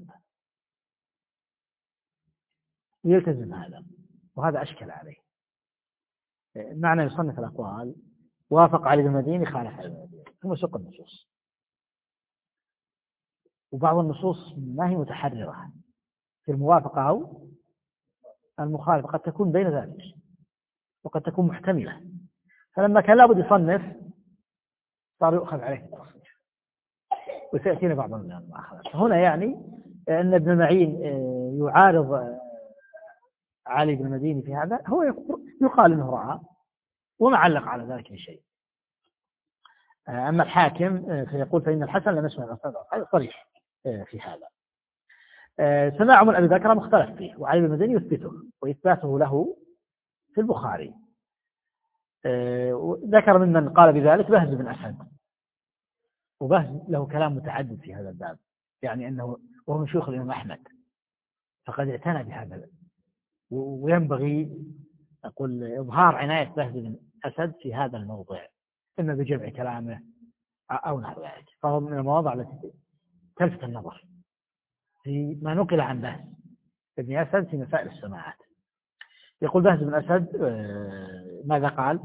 ويلتزم هذا، وهذا أشكل عليه. معنى يصنف الأقوال وافق علي بن المديني خالف علي بن المديني ثم سوق النصوص، وبعض النصوص ما هي متحررة في الموافقة أو المخالفة، قد تكون بين ذلك وقد تكون محتملة، فلما كان لابد يصنف صار يؤخذ عليه التصنيف، وسيأتينا بعض المؤاخذات. هنا يعني أن ابن معين يعارض علي بن المديني في هذا، هو يقال أنه رأى وما علق على ذلك بشيء. أما الحاكم فيقول فإن الحسن لم يسمع الأستاذ صريح في هذا. سماع من أبي بكر مختلف فيه، وعلي بن المديني يثبته، وإثباته له في البخاري. ذكر ممن قال بذلك بهز بن أسد، وبهز له كلام متعدد في هذا الباب، يعني أنه وهو من شيوخ الإمام أحمد، فقد اعتنى بهذا، وينبغي أقول إظهار عناية بهز بن أسد في هذا الموضوع، إما بجمع كلامه أو نحو ذلك، فهو من المواضع التي تلفت النظر في ما نقل عن بهز بن أسد في مسائل السماعات. يقول بهز بن أسد ماذا قال؟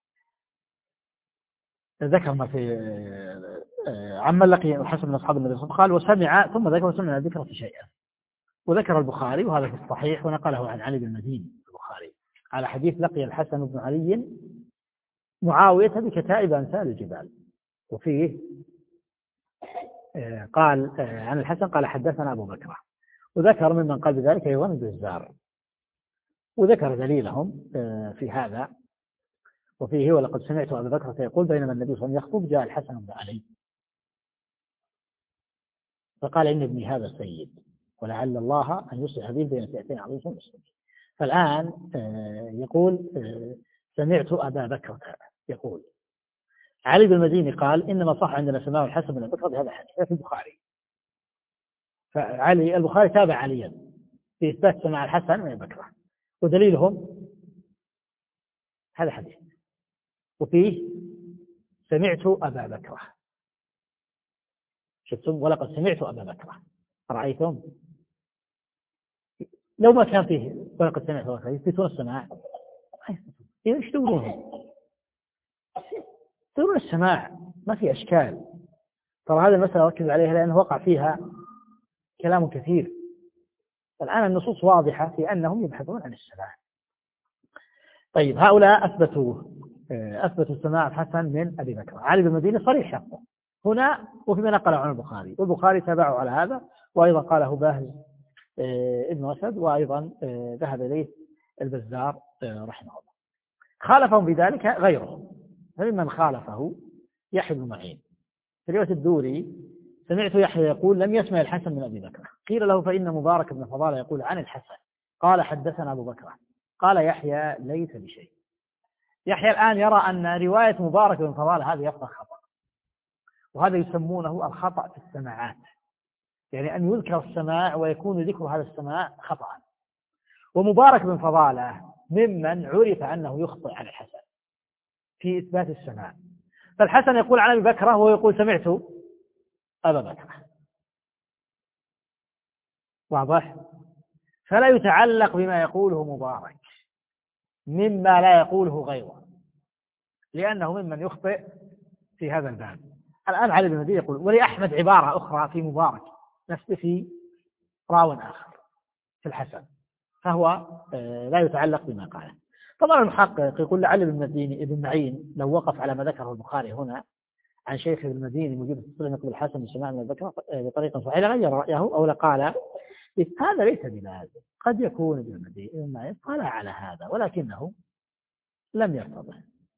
ذكر ما في عما لقي الحسن من أصحاب النبي صلى الله عليه وسلم قال وسمع، ثم ذكر وسمع ذكر في شيئا، وذكر البخاري وهذا في الصحيح، ونقله عن علي بن المديني البخاري على حديث لقي الحسن بن علي معاوية بكتائب أمثال الجبال، وفيه قال عن الحسن قال حدثنا أبو بكر، وذكر ممن قال بذلك أيضا البزار، وذكر دليلهم في هذا، وفيه ولقد سمعت أبو بكر يقول بينما النبي صلى الله عليه وسلم يخطب جاء الحسن بن علي فقال إن ابني هذا سيد ولعل الله أن يصلح به بين فئتين عظيمة المسلمين. فالآن يقول سمعت أبا بكر يقول علي بن المديني قال إنما صح عندنا سماع الحسن بن بكر بهذا الحديث في البخاري، فعلي البخاري تابع عليا في إثبات سماع الحسن بن بكر، ودليلهم هذا الحديث، وفيه سمعت أبا بكر، شفتم ولقد سمعت أبا بكر، رأيتم لو ما كان فيه ولقد سمعت أبا بكر يثبتون السماع، ايش تقولون؟ تقولون السماع ما في أشكال. ترى هذه المسألة ركز عليها لأنه وقع فيها كلام كثير. الآن النصوص واضحة في أنهم يبحثون عن السماع. طيب هؤلاء أثبتوا أثبتوا السماع الحسن من أبي بكر. علي بن المديني صريح يقول هنا، وفيما نقل عن البخاري، والبخاري تابعه على هذا، وأيضا قاله باهز ابن أسد، وأيضا ذهب إليه البزار رحمه الله. خالفهم بذلك غيرهم، فممن خالفه يحيى بن معين. في رواية الدوري سمعت يحيى يقول لم يسمع الحسن من أبي بكر، قيل له فإن مبارك بن فضالة يقول عن الحسن قال حدثنا أبو بكر، قال يحيى ليس بشيء. يحيى الآن يرى أن رواية مبارك بن فضالة هذه يبقى خطأ، وهذا يسمونه الخطأ في السماعات، يعني أن يذكر السماع ويكون ذكر هذا السماع خطأ. ومبارك بن فضالة ممن عرف أنه يخطئ عن الحسن في إثبات السماع، فالحسن يقول عن أبي بكر وهو يقول سمعت أبا بكر، واضح؟ فلا يتعلق بما يقوله مبارك مما لا يقوله غيره، لأنه ممن يخطئ في هذا الباب. الآن علي بن المديني يقول ولأحمد عبارة أخرى في مبارك نفسه في راو آخر في الحسن، فهو لا يتعلق بما قاله. طبعا المحقق يقول لعل ابن المديني ابن معين لو وقف على ما ذكره البخاري هنا عن شيخ ابن المديني موجود في السنة يقول الحسن بسماع من البكر بطريقة صحيحة لغير رأيه أو لقال هذا ليس بلازم، قد يكون ابن المديني ابن معين قال على هذا ولكنه لم يرتضي،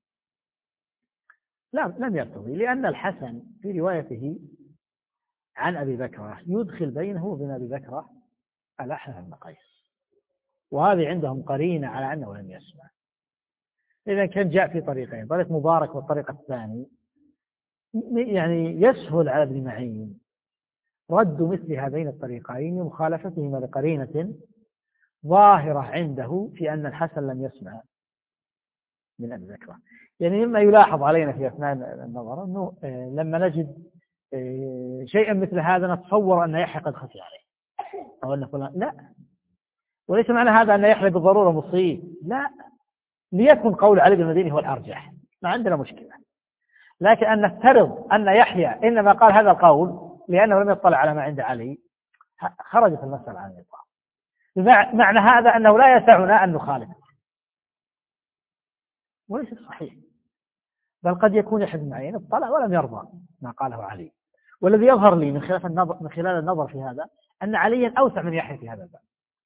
لا لم يرتضي، لأن الحسن في روايته عن أبي بكر يدخل بينه وبين أبي بكر الأحنف بن قيس، وهذه عندهم قرينة على أنه لم يسمع. إذا كان جاء في طريقين، طريق مبارك والطريقة الثاني يعني يسهل على ابن معين رد مثل هذين الطريقين لمخالفتهما لقرينة ظاهرة عنده في أن الحسن لم يسمع من أبي بكر. يعني مما يلاحظ علينا في أثناء النظر أنه لما نجد شيئا مثل هذا نتصور أن يحيى قد خفي عليه أو أن فلان، لا، وليس معنى هذا أن يحيى بالضرورة مصيب، لا، ليكن قول علي بن المديني هو الأرجح ما عندنا مشكلة، لكن أن نفترض أن يحيى إنما قال هذا القول لأنه لم يطلع على ما عند علي خرجت المسألة عن الإطلاق. معنى هذا أنه لا يسعنا أن نخالف، وليس صحيح، بل قد يكون يحيى بن معين اطلع ولم يرضى ما قاله علي. والذي يظهر لي من خلال النظر من خلال النظر في هذا أن عليا أوسع من يحيى في هذا الباب.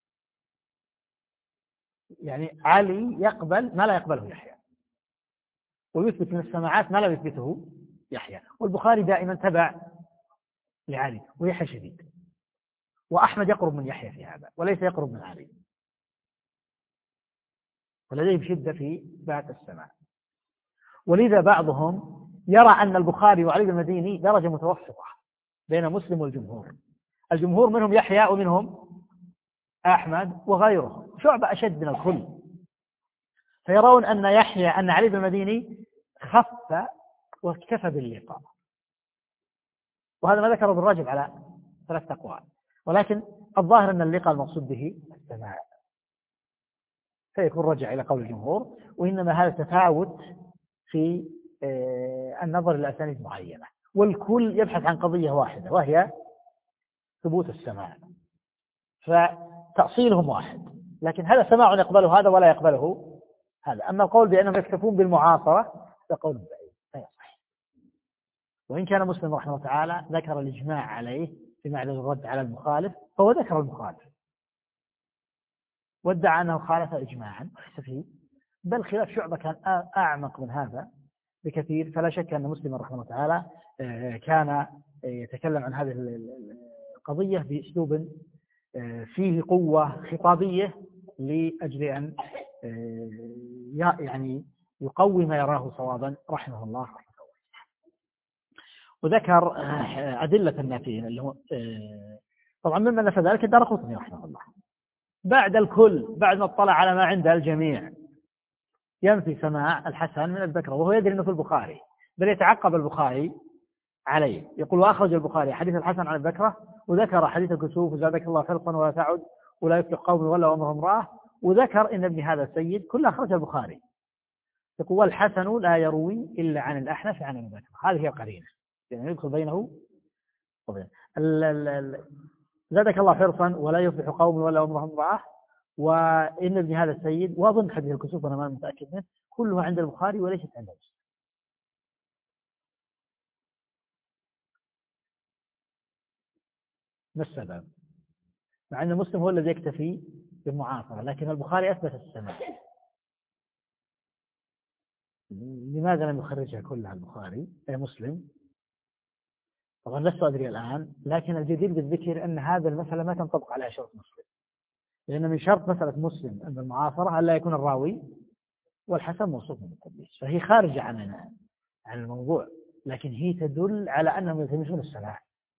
يعني علي يقبل ما لا يقبله يحيى، ويثبت من السماعات ما لا يثبته يحيى، والبخاري دائما تبع لعلي ويحيى شديد، وأحمد يقرب من يحيى في هذا وليس يقرب من علي، ولديه شدة في إثبات السماع. ولذا بعضهم يرى أن البخاري وعلي بن المديني درجة متوسطة بين مسلم والجمهور، الجمهور منهم يحيى ومنهم أحمد وغيرهم، شعبة أشد من الكل، فيرون أن يحيى أن علي بن المديني خف واكتفى باللقاء، وهذا ما ذكره ابن رجب على ثلاث أقوال، ولكن الظاهر أن اللقاء المقصود به السماع، فيكون رجع إلى قول الجمهور، وإنما هذا تفاوت في النظر إلى أسانيد معينة، والكل يبحث عن قضية واحدة وهي ثبوت السماع، فتأصيلهم واحد، لكن هذا سماع يقبله هذا ولا يقبله هذا. أما القول بأنهم يكتفون بالمعاصرة فقول بعيد لا يصح، وإن كان مسلم رحمه الله تعالى ذكر الإجماع عليه في معرض الرد على المخالف، فهو ذكر المخالف وادعى أنه خالف إجماعا وليس فيه، بل خلاف شعبة كان أعمق من هذا بكثير. فلا شك أن مسلم رحمه الله تعالى كان يتكلم عن هذه القضية بأسلوب فيه قوة خطابية لأجل أن يعني يقوي ما يراه صوابا رحمه الله. وذكر أدلة النافين اللي هو طبعا مما نفى ذلك الدارقطني رحمه الله بعد الكل، بعد ما اطلع على ما عند الجميع، ينفي سماع الحسن من البكر وهو يدري أنه في البخاري، بل يتعقب البخاري عليه، يقول وأخرج البخاري حديث الحسن عن البكرة، وذكر حديث الكسوف وزادك الله خلقا ولا تعد ولا يفلح قوم ولا أمر امرأة، وذكر إن ابن هذا السيد كل أخرج البخاري، يقول والحسن لا يروي إلا عن الأحنف عن البكرة، هذه هي القرينة يعني يدخل بينه وبين زادك الله حرصا ولا يفلح قوم ولا أمر امرأة، وإن ابن هذا السيد، وأظن حديث الكسوف أنا ما متأكد منه، كلها عند البخاري وليست عند مسلم. ما السبب؟ مع أن مسلم هو الذي يكتفي بالمعاصرة، لكن البخاري أثبت السماع، لماذا لم يخرجها كلها البخاري أي مسلم؟ طبعا لست أدري الآن، لكن الجدير بالذكر أن هذا المسألة ما تنطبق على شرط مسلم، لأن من شرط مسألة مسلم أن المعاصرة ألا يكون الراوي والحسن موصوف بالتدليس، فهي خارجة عن عن الموضوع، لكن هي تدل على أنهم يلتمسون السماع،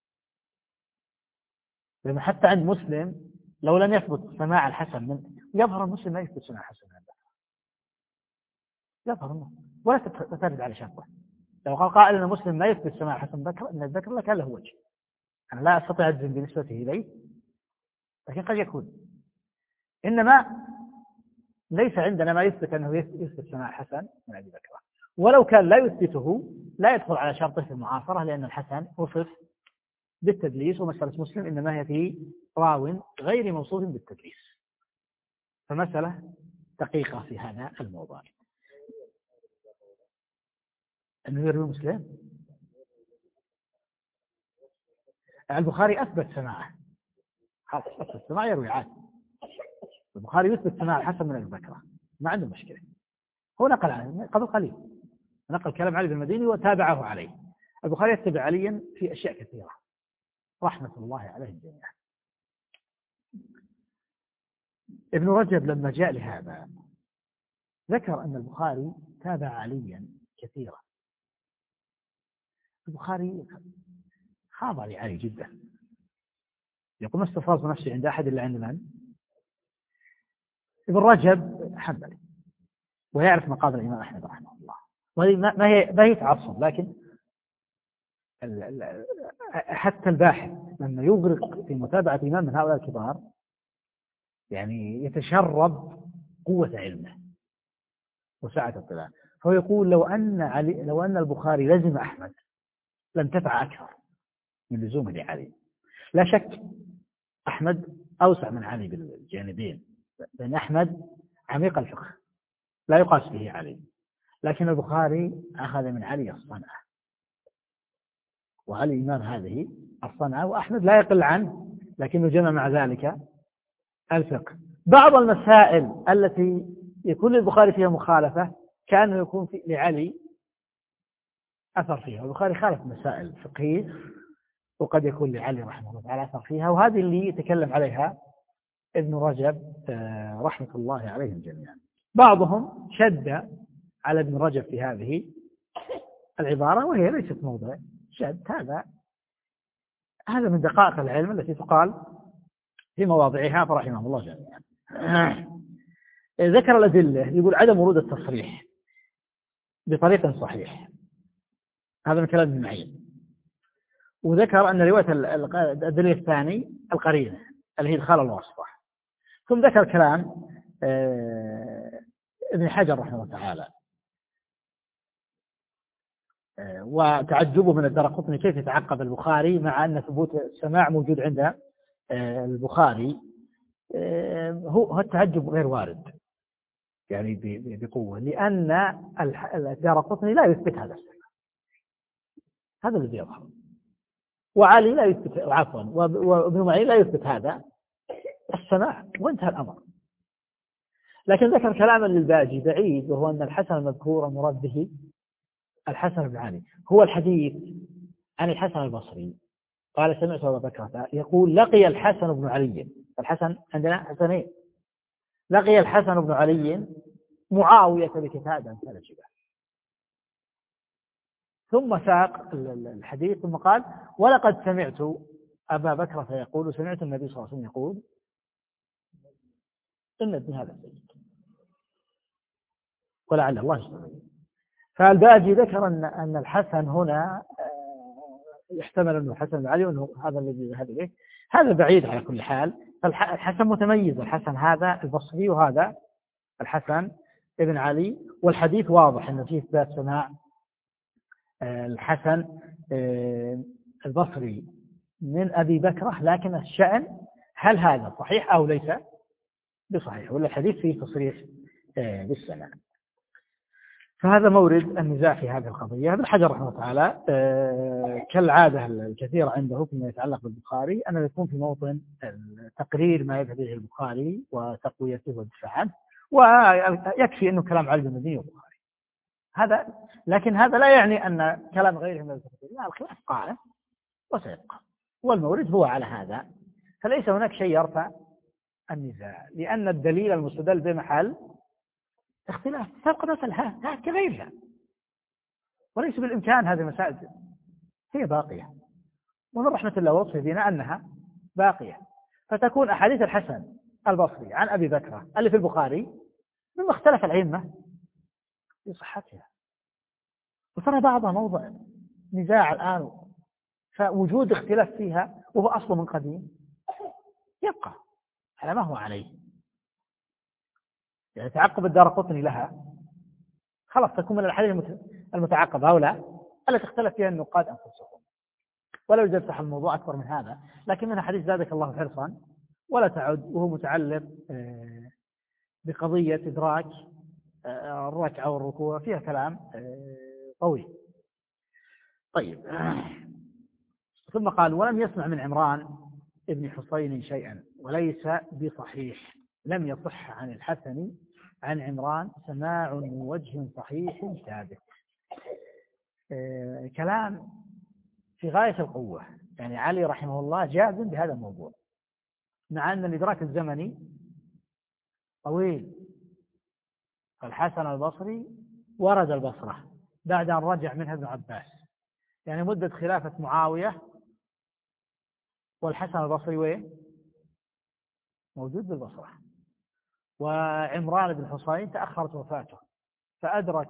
لأن حتى عند مسلم لو لم يثبت سماع الحسن من يظهر المسلم ما يثبت سماع الحسن هذا، يظهر منه ولا تترد على شرطه. لو قال قائل أن مسلم ما يثبت سماع الحسن بكر أن الذكر لكان له وجه، أنا لا أستطيع أجزم بالنسبة إليه، لكن قد يكون، إنما ليس عندنا ما يثبت أنه يثبت سماع الحسن من أبي بكر، ولو كان لا يثبته لا يدخل على شرطه في المعاصرة، لأن الحسن وصف بالتدليس، ومسألة مسلم إنما هي في راو غير موصوف بالتدليس، فمسألة دقيقة في هذا الموضوع. أنه يروي مسلم، البخاري أثبت سماعه، خلاص أثبت سماعه يروي عاد، البخاري يثبت سماع الحسن من أبي بكر ما عنده مشكلة، هو نقل عنه قبل قليل، نقل كلام علي بن المديني وتابعه عليه، البخاري يتبع عليا في أشياء كثيرة رحمة الله عليه الجميع. ابن رجب لما جاء لهذا ذكر أن البخاري تابع عليا كثيرا، البخاري خاضع لعلي جدا، يقول ما استفرغت نفسي عند أحد إلا عند من؟ ابن رجب حنبلي، ويعرف مقام الإمام أحمد رحمه الله، وهذه ما هي ما هي تعصب، لكن حتى الباحث لما يغرق في متابعة إمام من هؤلاء الكبار يعني يتشرب قوة علمه وسعة اطلاعه. فهو يقول لو أن علي لو أن البخاري لزم أحمد لانتفع أكثر من لزومه لعلي. لا شك أحمد أوسع من علي بالجانبين، لأن أحمد عميق الفقه لا يقاس به علي، لكن البخاري أخذ من علي الصنعة، وعلي إمام هذه الصنعة، وأحمد لا يقل عنه لكنه جمع مع ذلك الفقه. بعض المسائل التي يكون للبخاري فيها مخالفة كان يكون في لعلي أثر فيها. البخاري خالف مسائل فقهية وقد يكون لعلي رحمه الله تعالى أثر فيها، وهذه اللي يتكلم عليها ابن رجب رحمة الله عليهم جميعا. بعضهم شد على ابن رجب في هذه العبارة وهي ليست موضع شد، هذا هذا من دقائق العلم التي تقال في مواضعها فرحمه الله جميعا. ذكر الأدلة، يقول عدم ورود التصريح بطريق صحيح، هذا من كلام ابن معين. وذكر أن رواية الدليل الثاني القرينة اللي هي إدخال الواسطة. ثم ذكر كلام ابن حجر رحمه الله تعالى وتعجبه من الدرقطني كيف يتعقب البخاري مع أن ثبوت السماع موجود عند البخاري. هو التعجب غير وارد يعني بقوة، لأن الدرقطني لا يثبت هذا السماع، هذا الذي يظهر، وعلي لا يثبت، عفوا وابن معين لا يثبت هذا السماع، وانتهى الأمر. لكن ذكر كلاما للباجي بعيد، وهو أن الحسن المذكور المراد به الحسن بن علي. هو الحديث عن الحسن البصري قال سمعت أبا بكر يقول لقي الحسن بن علي، الحسن عندنا حسنين، لقي الحسن بن علي معاوية بكتابا فلجبه. ثم ساق الحديث ثم قال ولقد سمعت أبا بكر يقول سمعت النبي صلى الله عليه وسلم يقول إن ابن هذا سيد ولعل الله يستطيع. فالباجي ذكر أن أن الحسن هنا يحتمل أنه الحسن بن علي وأنه هذا الذي ذهب إليه، هذا بعيد على كل حال. فالحسن متميز، الحسن هذا البصري وهذا الحسن ابن علي، والحديث واضح أنه فيه إثبات سماع الحسن البصري من أبي بكرة، لكن الشأن هل هذا صحيح أو ليس بصحيح، ولا الحديث فيه تصريح بالسماع. فهذا مورد النزاع في هذه القضية. ابن حجر رحمه الله تعالى كالعادة الكثيرة عنده فيما يتعلق بالبخاري أنه يكون في موطن تقرير ما يذهب إليه البخاري وتقويته والدفاع عنه، ويكفي أنه كلام علي بن المديني والبخاري هذا، لكن هذا لا يعني أن كلام غيره من الكثير، لا، الخلاف قائم وسيبقى، والمورد هو على هذا. فليس هناك شيء يرفع النزاع، لأن الدليل المستدل بمحل اختلاف تبقى مثلها كغيرها، وليس بالإمكان هذه المسائل هي باقية، ومن رحمة الله وصفه بنا أنها باقية، فتكون أحاديث الحسن البصري عن أبي بكر اللي في البخاري مما اختلف الأئمة في صحتها، وترى بعضها موضع نزاع الآن، فوجود اختلاف فيها وهو أصله من قديم يبقى على ما هو عليه. يعني تعقب الدارقطني لها خلاص تكون من الحديث المتعقبة أو لا التي اختلف فيها النقاد أنفسهم، ولا يوجد فتح الموضوع أكبر من هذا، لكن منها حديث زادك الله حرصا ولا تعد، وهو متعلق بقضية إدراك الركعة والركوع، فيها كلام طويل. طيب، ثم قال ولم يسمع من عمران ابن حسين شيئا وليس بصحيح، لم يصح عن الحسن عن عمران سماع من وجه صحيح ثابت. آه كلام في غاية القوة، يعني علي رحمه الله جازم بهذا الموضوع، مع أن الإدراك الزمني طويل. فالحسن البصري ورد البصرة بعد أن رجع منها ابن عباس يعني مدة خلافة معاوية والحسن البصري وين؟ موجود بالبصرة. وعمران بن حصين تأخرت وفاته فأدرك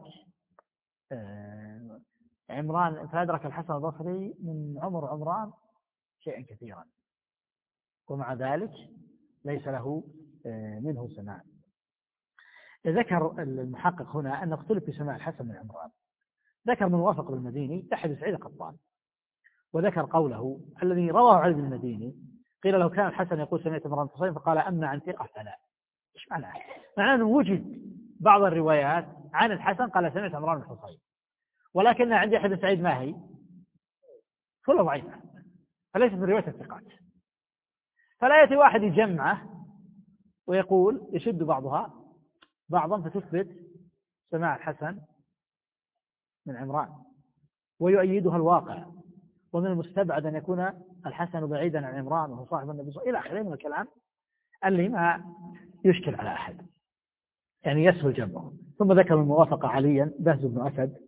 عمران فأدرك الحسن البصري من عمر عمران شيئا كثيرا، ومع ذلك ليس له منه سماع. ذكر المحقق هنا أن اختلف في سماع الحسن من عمران. ذكر من وافق بالمديني أحد سعيد القطان، وذكر قوله الذي رواه علي بن المديني قيل لو كان الحسن يقول سمعت عمران بن حصين فقال أما عن ثقة فلا. إيش معناه؟ معناه أنه وجد بعض الروايات عن الحسن قال سمعت عمران بن حصين، ولكن عندي أحد سعيد ما هي كلها ضعيفة فليست من رواية الثقات. فلا يأتي واحد يجمعه ويقول يشد بعضها بعضا فتثبت سماع الحسن من عمران ويؤيدها الواقع، ومن المستبعد أن يكون الحسن بعيدا عن عمران وهو صاحب النبي صلى الله عليه وسلم إلى آخره من الكلام اللي ما يشكل على أحد، يعني يسهل جمعه. ثم ذكر الموافقة عليا بهز بن أسد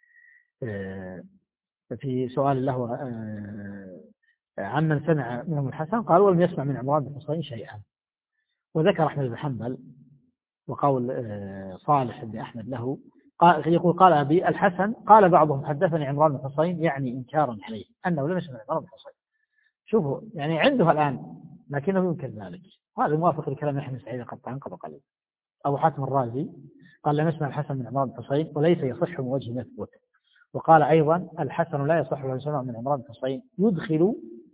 في سؤال له عمن سمع منهم الحسن قال ولم يسمع من عمران بن حصين شيئا. وذكر أحمد بن حنبل وقول صالح بن أحمد له قال يقول قال أبي الحسن قال بعضهم حدثني عمران بن حصين يعني إنكارا عليه أنه لم يسمع عمران بن حصين. شوفوا يعني عنده الآن لكنه ينكر ذلك، وهذا موافق لكلام يحيى بن سعيد القطان قبل قليل. أبو حاتم الرازي قال لم يسمع الحسن من عمران بن حصين وليس يصح من وجه يثبت. وقال أيضا الحسن لا يصح له سمع من عمران بن حصين يدخل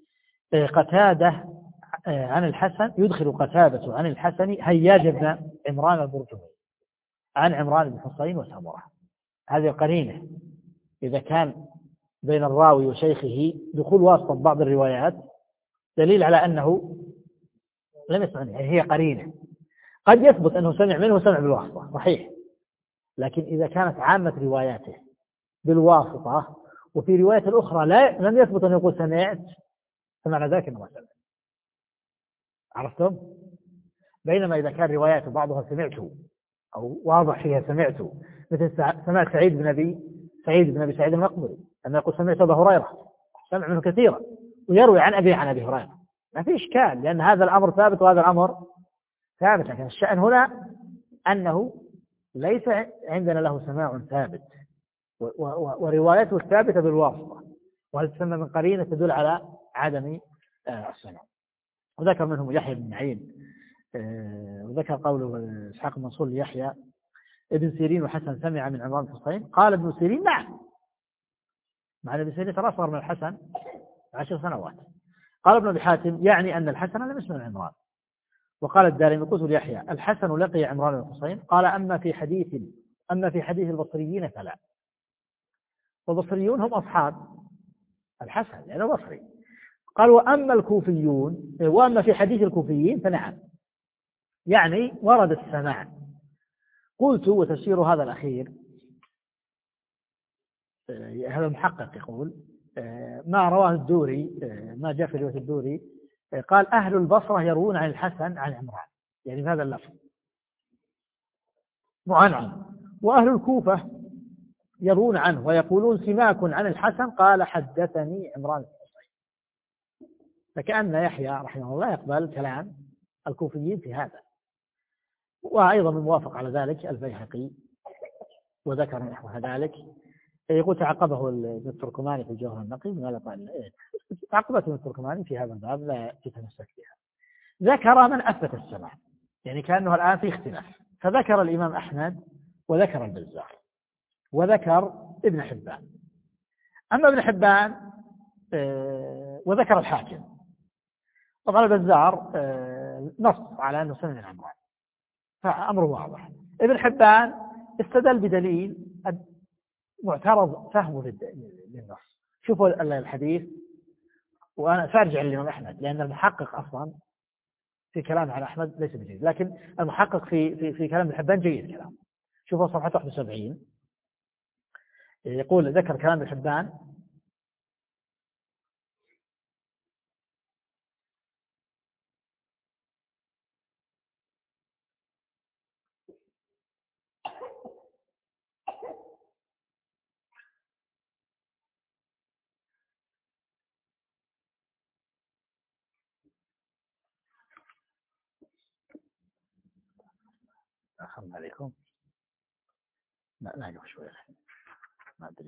قتادة عن الحسن يدخل قتادة عن الحسن هياج بن عمران البرجمي عن عمران بن حصين وسمرة. هذه قرينة إذا كان بين الراوي وشيخه دخول واسطة بعض الروايات دليل على أنه لم يسمع، يعني هي قرينة. قد يثبت أنه سمع منه سمع بالواسطة صحيح، لكن إذا كانت عامة رواياته بالواسطة وفي رواية الأخرى لا لم يثبت أن يقول سمعت فمعنى ذلك أنه ما سمع. عرفتم؟ بينما إذا كان رواياته بعضها سمعته أو واضح فيها سمعته مثل سمعت سعيد بن أبي سعيد بن أبي سعيد المقبري أنه يقول سمعت أبا هريرة سمع منه كثيرا ويروي عن أبي عن أبي هريرة ما في إشكال لأن هذا الأمر ثابت وهذا الأمر ثابت. لكن الشأن هنا أنه ليس عندنا له سماع ثابت وروايته الثابتة بالواسطة، وهل تسمى من قرينة تدل على عدم السماع. وذكر منهم يحيى بن معين وذكر قوله إسحاق المنصور ليحيى ابن سيرين وحسن سمع من عمران بن حصين قال ابن سيرين نعم، مع ابن سيرين ترى أصغر من الحسن عشر سنوات. قال ابن أبي حاتم يعني أن الحسن لم يسمع من عمران. وقال الدارمي قلت ليحيى الحسن لقي عمران بن حصين قال أما في حديث أما في حديث البصريين فلا، والبصريون هم أصحاب الحسن لأنه بصري. قال وأما الكوفيون وأما في حديث الكوفيين فنعم، يعني ورد السماع. قلت وتفسير هذا الأخير هذا المحقق يقول ما رواه الدوري ما جاء في رواية الدوري قال أهل البصرة يروون عن الحسن عن عمران، يعني بهذا اللفظ معنعن، وأهل الكوفة يروون عنه ويقولون سماك عن الحسن قال حدثني عمران بن حصين. فكأن يحيى رحمه الله يقبل كلام الكوفيين في هذا. وأيضا الموافق على ذلك البيهقي وذكر نحو ذلك. يقول تعقبه ابن التركماني في الجوهر النقي من هذا تعقبته ابن التركماني في هذا الباب لا يتمسك بها. ذكر من أثبت السماع، يعني كأنه الآن في اختلاف، فذكر الإمام أحمد وذكر البزار وذكر ابن حبان. أما ابن حبان وذكر الحاكم. طبعا البزار نص على أنه سمع من عمران فأمر واضح. ابن حبان استدل بدليل معترض فهمه للنص. شوفوا الحديث وأنا سأرجع للإمام أحمد لأن المحقق أصلا في كلام على أحمد ليس بجيد، لكن المحقق في في في كلام ابن حبان جيد كلام. شوفوا صفحة واحد وسبعين يقول ذكر كلام ابن حبان تأخرنا عليكم. لا لا نقف شوية الحين ما أدري.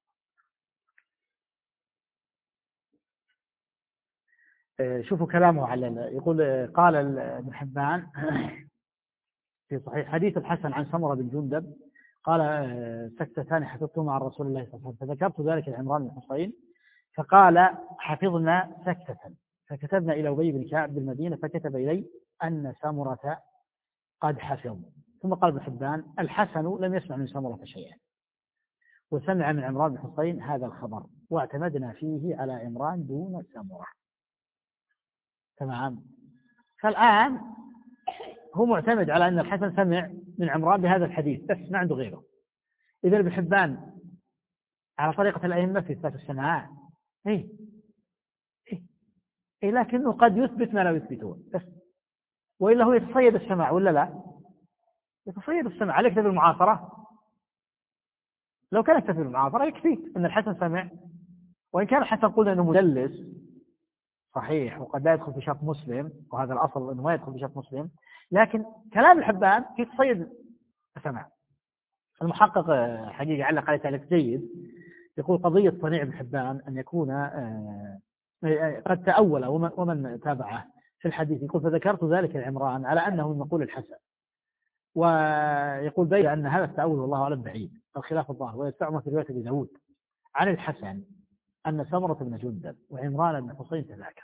شوفوا كلامه على يقول قال ابن حبان في صحيح حديث الحسن عن سمرة بن جندب قال سكتتان حفظتهما عن رسول الله صلى الله عليه وسلم فذكرت ذلك لعمران بن حصين فقال حفظنا سكتة فكتبنا إلى أبي بن كعب بالمدينة فكتب إلي أن سمرة قد حفظ. ثم قال ابن حبان الحسن لم يسمع من سمرة شيئا وسمع من عمران بن حصين هذا الخبر واعتمدنا فيه على عمران دون سمرة. تمام. فالآن هو معتمد على أن الحسن سمع من عمران بهذا الحديث بس ما عنده غيره. إذا ابن حبان على طريقة الأئمة في إثبات السماع إيه إيه إيه لكنه قد يثبت ما لا يثبتون بس، وإلا هو يتصيد السماع ولا لا؟ يتصيد السماع. عليك في المعاصرة، لو كانت في المعاصرة يكفيك أن الحسن سمع، وإن كان الحسن قلنا أنه مدلس صحيح وقد لا يدخل في شرط مسلم وهذا الأصل أنه ما يدخل في شرط مسلم، لكن كلام الحبان في تصيد السماع. المحقق حقيقة علق عليه تعليق جيد يقول قضية صنيع ابن حبان أن يكون قد تأول ومن تابعه في الحديث يقول فذكرت ذلك لعمران على أنه من مقول الحسن، ويقول بين أن هذا التأول والله أعلم بعيد الخلاف الظاهر، ويستعمل في رواية أبي داود عن الحسن أن سمرة بن جندب وعمران بن حصين تذاكر.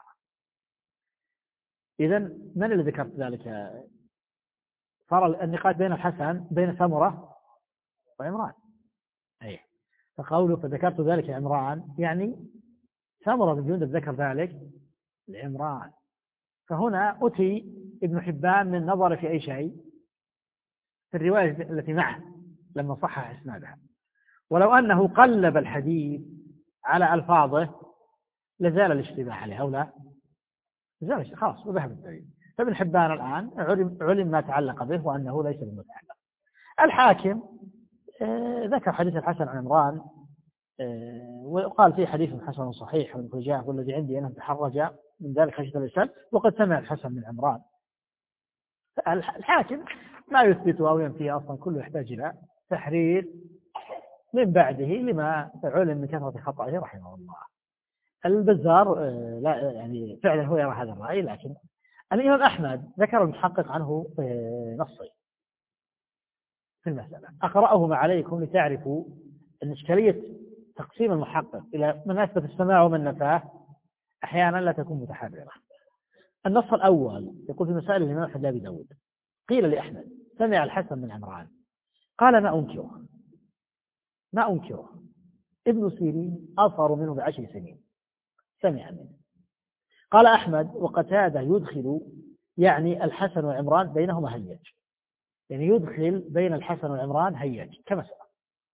إذن من اللي ذكرت ذلك؟ صار النقاش بين الحسن بين سمرة وعمران. أيه. فقوله فذكرت ذلك لعمران يعني سمرة بن جندب ذكر ذلك لعمران. فهنا أتي ابن حبان من نظر في أي شيء في الرواية التي معه لما صحح إسنادها، ولو أنه قلب الحديث على ألفاظه لزال الاشتباه عليه أو لا؟ لزال خلاص وذهب الدليل. فابن حبان الآن علم, علم ما تعلق به وأنه ليس بالمتعلق. الحاكم آه ذكر حديث الحسن عن عمران آه وقال فيه حديث حسن صحيح والفجاء والذي عندي أنه تحرج من ذلك خشية الإرسال وقد سمع الحسن من عمران. الحاكم ما يثبته أو ينفيه أصلا كله يحتاج إلى تحرير من بعده لما علم من كثرة خطأه رحمه الله. البزار لا يعني فعلا هو يرى هذا الرأي، لكن الإمام أحمد ذكر المحقق عنه نصي في المسألة أقرأه ما عليكم لتعرفوا أن إشكالية تقسيم المحقق إلى من أثبت السماع ومن نفاه أحيانا لا تكون متحررة. النص الأول يقول في مسائل الإمام أحمد لأبي داود قيل لأحمد سمع الحسن من عمران قال ما أنكره ما أنكره ابن سيرين أصغر منه بعشر سنين سمع منه. قال أحمد وقتادة يدخل يعني الحسن وعمران بينهما هيج، يعني يدخل بين الحسن وعمران هيج كما سبق.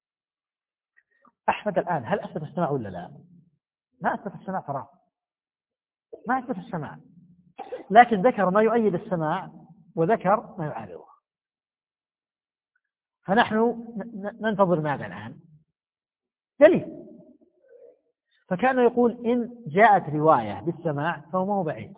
أحمد الآن هل أثبت السماع ولا لا؟ ما أثبت السماع فراغ، ما أثبت السماع، لكن ذكر ما يؤيد السماع وذكر ما يعارضه. فنحن ننتظر ماذا الآن؟ دليل. فكان يقول إن جاءت رواية بالسماع فهو ما هو بعيد،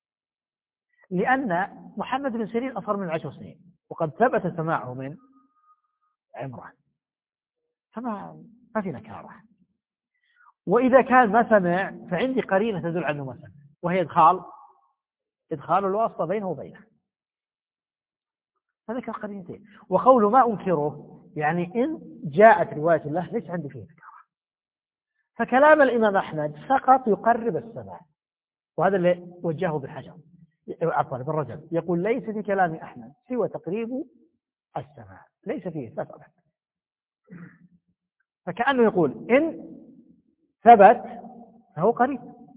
لأن محمد بن سيرين أصغر من عشر سنين وقد ثبت سماعه من عمران، فما ما في نكارة. وإذا كان ما سمع فعندي قرينة تدل عنه ما سمع، وهي إدخال إدخال الواسطة بينه وبينه. فذكر قرينتين. وقوله ما أنكره يعني إن جاءت رواية الله ليس عندي فيه نكارة. فكلام الإمام أحمد فقط يقرب السماع، وهذا اللي وجهه بالحجر عفوا بالرجل، يقول ليس في كلام أحمد سوى تقريب السماع ليس فيه إثبات أبدا. فكأنه يقول إن ثبت فهو قريب.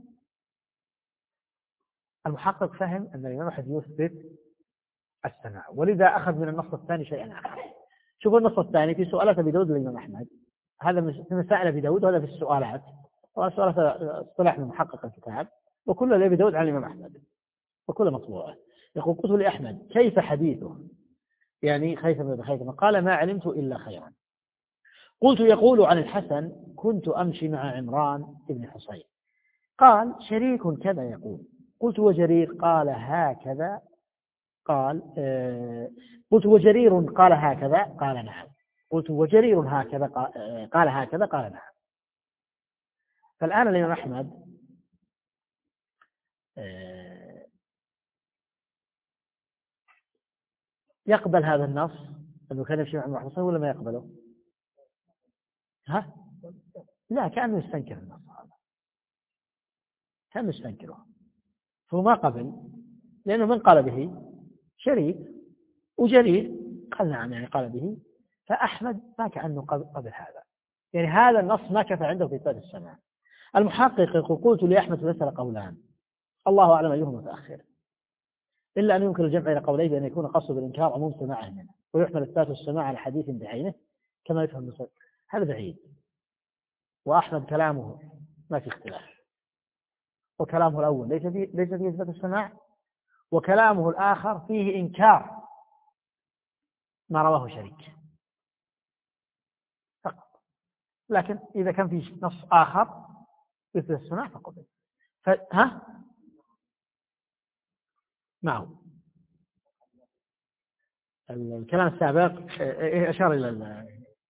المحقق فهم أن الإمام أحمد يثبت السماع، ولذا أخذ من النص الثاني شيئا آخر. شوفوا النص الثاني في سؤالات أبي داود للإمام أحمد، هذا في مسائل أبي داود وهذا في السؤالات، والسؤالات اصطلاح من محقق الكتاب وكل لأبي داود عن الإمام أحمد وكل مطبوعه. يقول قلت لأحمد كيف حديثه يعني خيثم بخيثم قال ما علمت إلا خيرا. قلت يقول عن الحسن كنت أمشي مع عمران بن حصين قال شريك كذا يقول. قلت وجرير قال هكذا قال آه قلت وجرير قال هكذا قال نعم. قلت وجرير هكذا قال هكذا قال نعم. فالآن الإمام أحمد آه يقبل هذا النص أنه كان يمشي مع المحصن ولا ما يقبله؟ ها؟ لا، كأنه يستنكر النص هذا، كأنه يستنكره، فهو ما قبل، لأنه من قال به؟ شريك، وجرير قال نعم يعني قال به، فأحمد ما كأنه قبل هذا، يعني هذا النص ما كفى عنده في إثبات السماع. المحقق قلت لأحمد مثل قولان الله أعلم أيهما متأخر، إلا أن يمكن الجمع إلى قوليه بأن يكون قصد بالإنكار عموم سماعه منه، ويحمل إثبات السماع على حديث بعينه كما يفهم المسلم. هذا بعيد، وأحمد كلامه ما في اختلاف، وكلامه الأول ليس فيه ليس فيه إثبات السماع، وكلامه الآخر فيه إنكار ما رواه شريك فقط. لكن إذا كان في نص آخر يثبت السماع فقط. ها معه الكلام السابق أشار إلى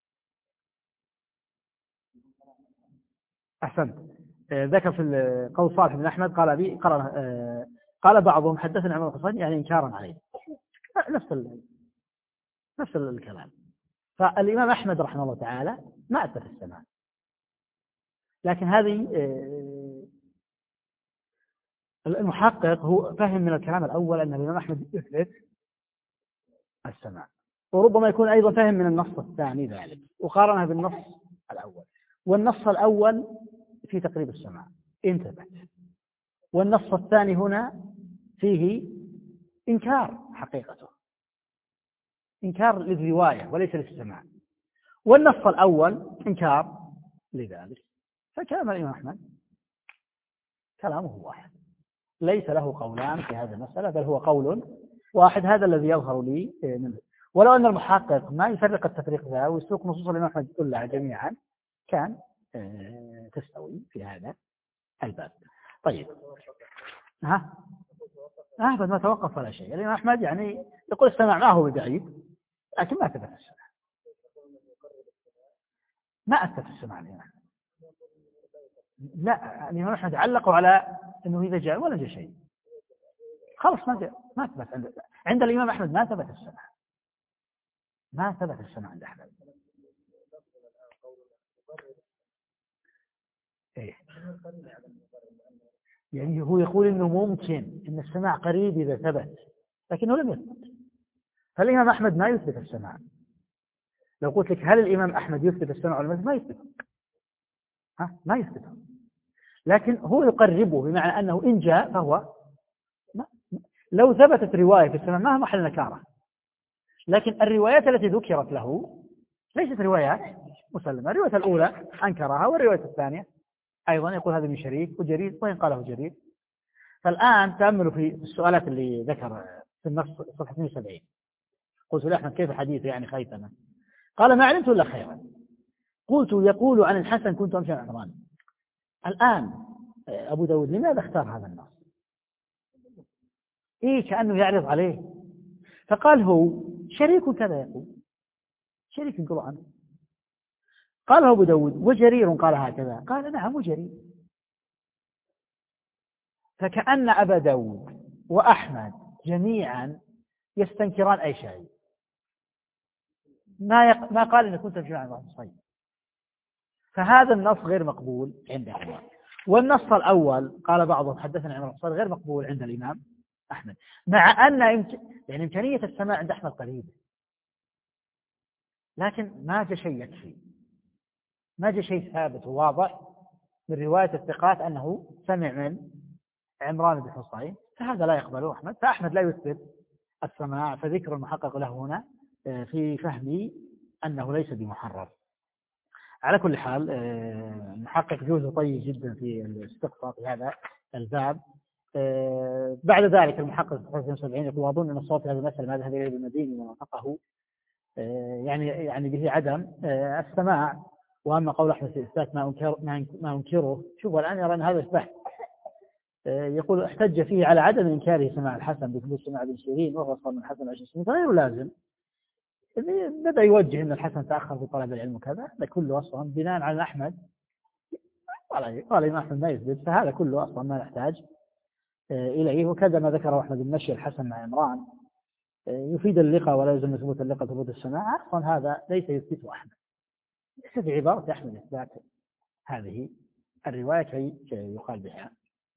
أحسنت. ذكر في قول صالح بن أحمد قال بي قال قال بعضهم حدثنا عن الحصين يعني إنكارا عليه، نفس نفس الكلام. فالإمام أحمد رحمه الله تعالى ما أثبت السماع، لكن هذه المحقق هو فهم من الكلام الأول أن الإمام أحمد يثبت السماع، وربما يكون أيضا فهم من النص الثاني ذلك وقارنها بالنص الأول، والنص الأول في تقريب السماع إن ثبت، والنص الثاني هنا فيه إنكار حقيقته، إنكار للرواية وليس للسماع، والنص الأول إنكار لذلك. فكلام الإمام أحمد كلامه واحد، ليس له قولان في هذه المسألة، بل هو قول واحد، هذا الذي يظهر لي منه. ولو أن المحقق ما يفرق التفريق ذا ويسوق نصوص الإمام أحمد كلها جميعا كان تستوي في هذا الباب. طيب ها أحمد ما توقف ولا شيء، الإمام أحمد يعني يقول السماع ما هو ببعيد، لكن ما ثبت السماع، ما أثبت السماع الإمام أحمد. لا، الإمام أحمد علقوا على أنه إذا جاء ولا جاء شيء خلاص ما جاء، ما ثبت عند عند الإمام أحمد، ما ثبت السماع، ما ثبت السماع عند أحمد. إيه؟ يعني هو يقول إنه ممكن إن السماع قريب إذا ثبت، لكنه لم يثبت. فالإمام أحمد ما يثبت السماع. لو قلت لك هل الإمام أحمد يثبت السماع ولا ما يثبت؟ ها ما يثبته، لكن هو يقربه بمعنى أنه إن جاء فهو ما. لو ثبتت رواية في السماع ما هو محل نكارة، لكن الروايات التي ذكرت له ليست روايات مسلمة. الرواية الأولى أنكرها، والرواية الثانية أيضا يقول هذا من شريك وجرير وإن قاله جرير. فالآن تأملوا في السؤالات اللي ذكر في النص صفحة اثنين وسبعين. قلت لأحمد كيف حديث يعني خيثما؟ قال ما علمت إلا خيرا. قلت يقول عن الحسن كنت أمشي مع عمران. الآن أبو داود لماذا اختار هذا النص؟ إيه كأنه يعرض عليه، فقال هو شريك كذا يقول، شريك يقول عنه. قال أبو داود وجرير قال هكذا، قال نعم وجرير. فكأن أبا داود وأحمد جميعا يستنكران أي شيء، ما يق... ما قال إن كنت أمشي مع عمران. فهذا النص غير مقبول عندهما. والنص الأول قال بعضهم حدثنا عمر الصالح غير مقبول عند الإمام أحمد، مع أن إمك... يعني إمكانية السماع عند أحمد قريبة، لكن ما جاء شيء يكفي، ما جاء شيء ثابت وواضح من رواية الثقات أنه سمع من عمران بن حصين، فهذا لا يقبله أحمد. فأحمد لا يثبت السماع، فذكر المحقق له هنا في فهمي أنه ليس بمحرر. على كل حال المحقق جوزه طيب جدا في الاستقصاء في هذا الباب. بعد ذلك المحقق في اثنين وسبعين يقول أظن أن الصوت في هذا المسألة ما ذهب إليه المديني ووافقه، يعني يعني به عدم السماع. وأما قول أحمد في إثبات ما أنكر ما أنكره، شوفوا الآن يرى أن هذا إثبات، يقول احتج فيه على عدم إنكاره سماع الحسن بثبوت سماع ابن سيرين وهو صار من الحسن عشر سنين غير لازم. بدأ يوجه أن الحسن تأخر في طلب العلم وكذا، هذا كله أصلا بناء على أحمد قال قال الإمام أحمد ما يثبت، فهذا كله أصلا ما نحتاج إليه. وكذا ما ذكره أحمد بن مشي الحسن مع عمران يفيد اللقاء ولا يلزم ثبوت اللقاء ثبوت السماع، أصلا هذا ليس يثبته أحمد، ليس بعبارة أحمد إثبات هذه الرواية كي يقال بها.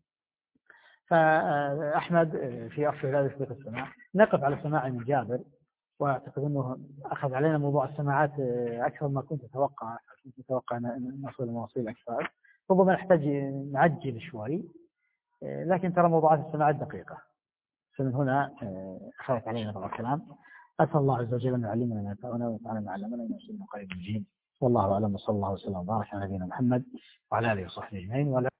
فأحمد في أصل لا يثبت السماع. نقف على السماع من جابر، وأعتقد أنه أخذ علينا موضوع السماعات أكثر ما كنت أتوقع، كنت أتوقع أن نصل المواصيل أكثر، ربما نحتاج نعجل شوي، لكن ترى موضوعات السماعات دقيقة، فمن هنا أخذت علينا بعض الكلام. أسأل الله عز وجل أن يعلمنا ما ينفعنا وينفعنا ما علمنا وينصرنا قريب مجيد. والله أعلم، وصلى الله وسلم وبارك على نبينا محمد وعلى آله وصحبه أجمعين.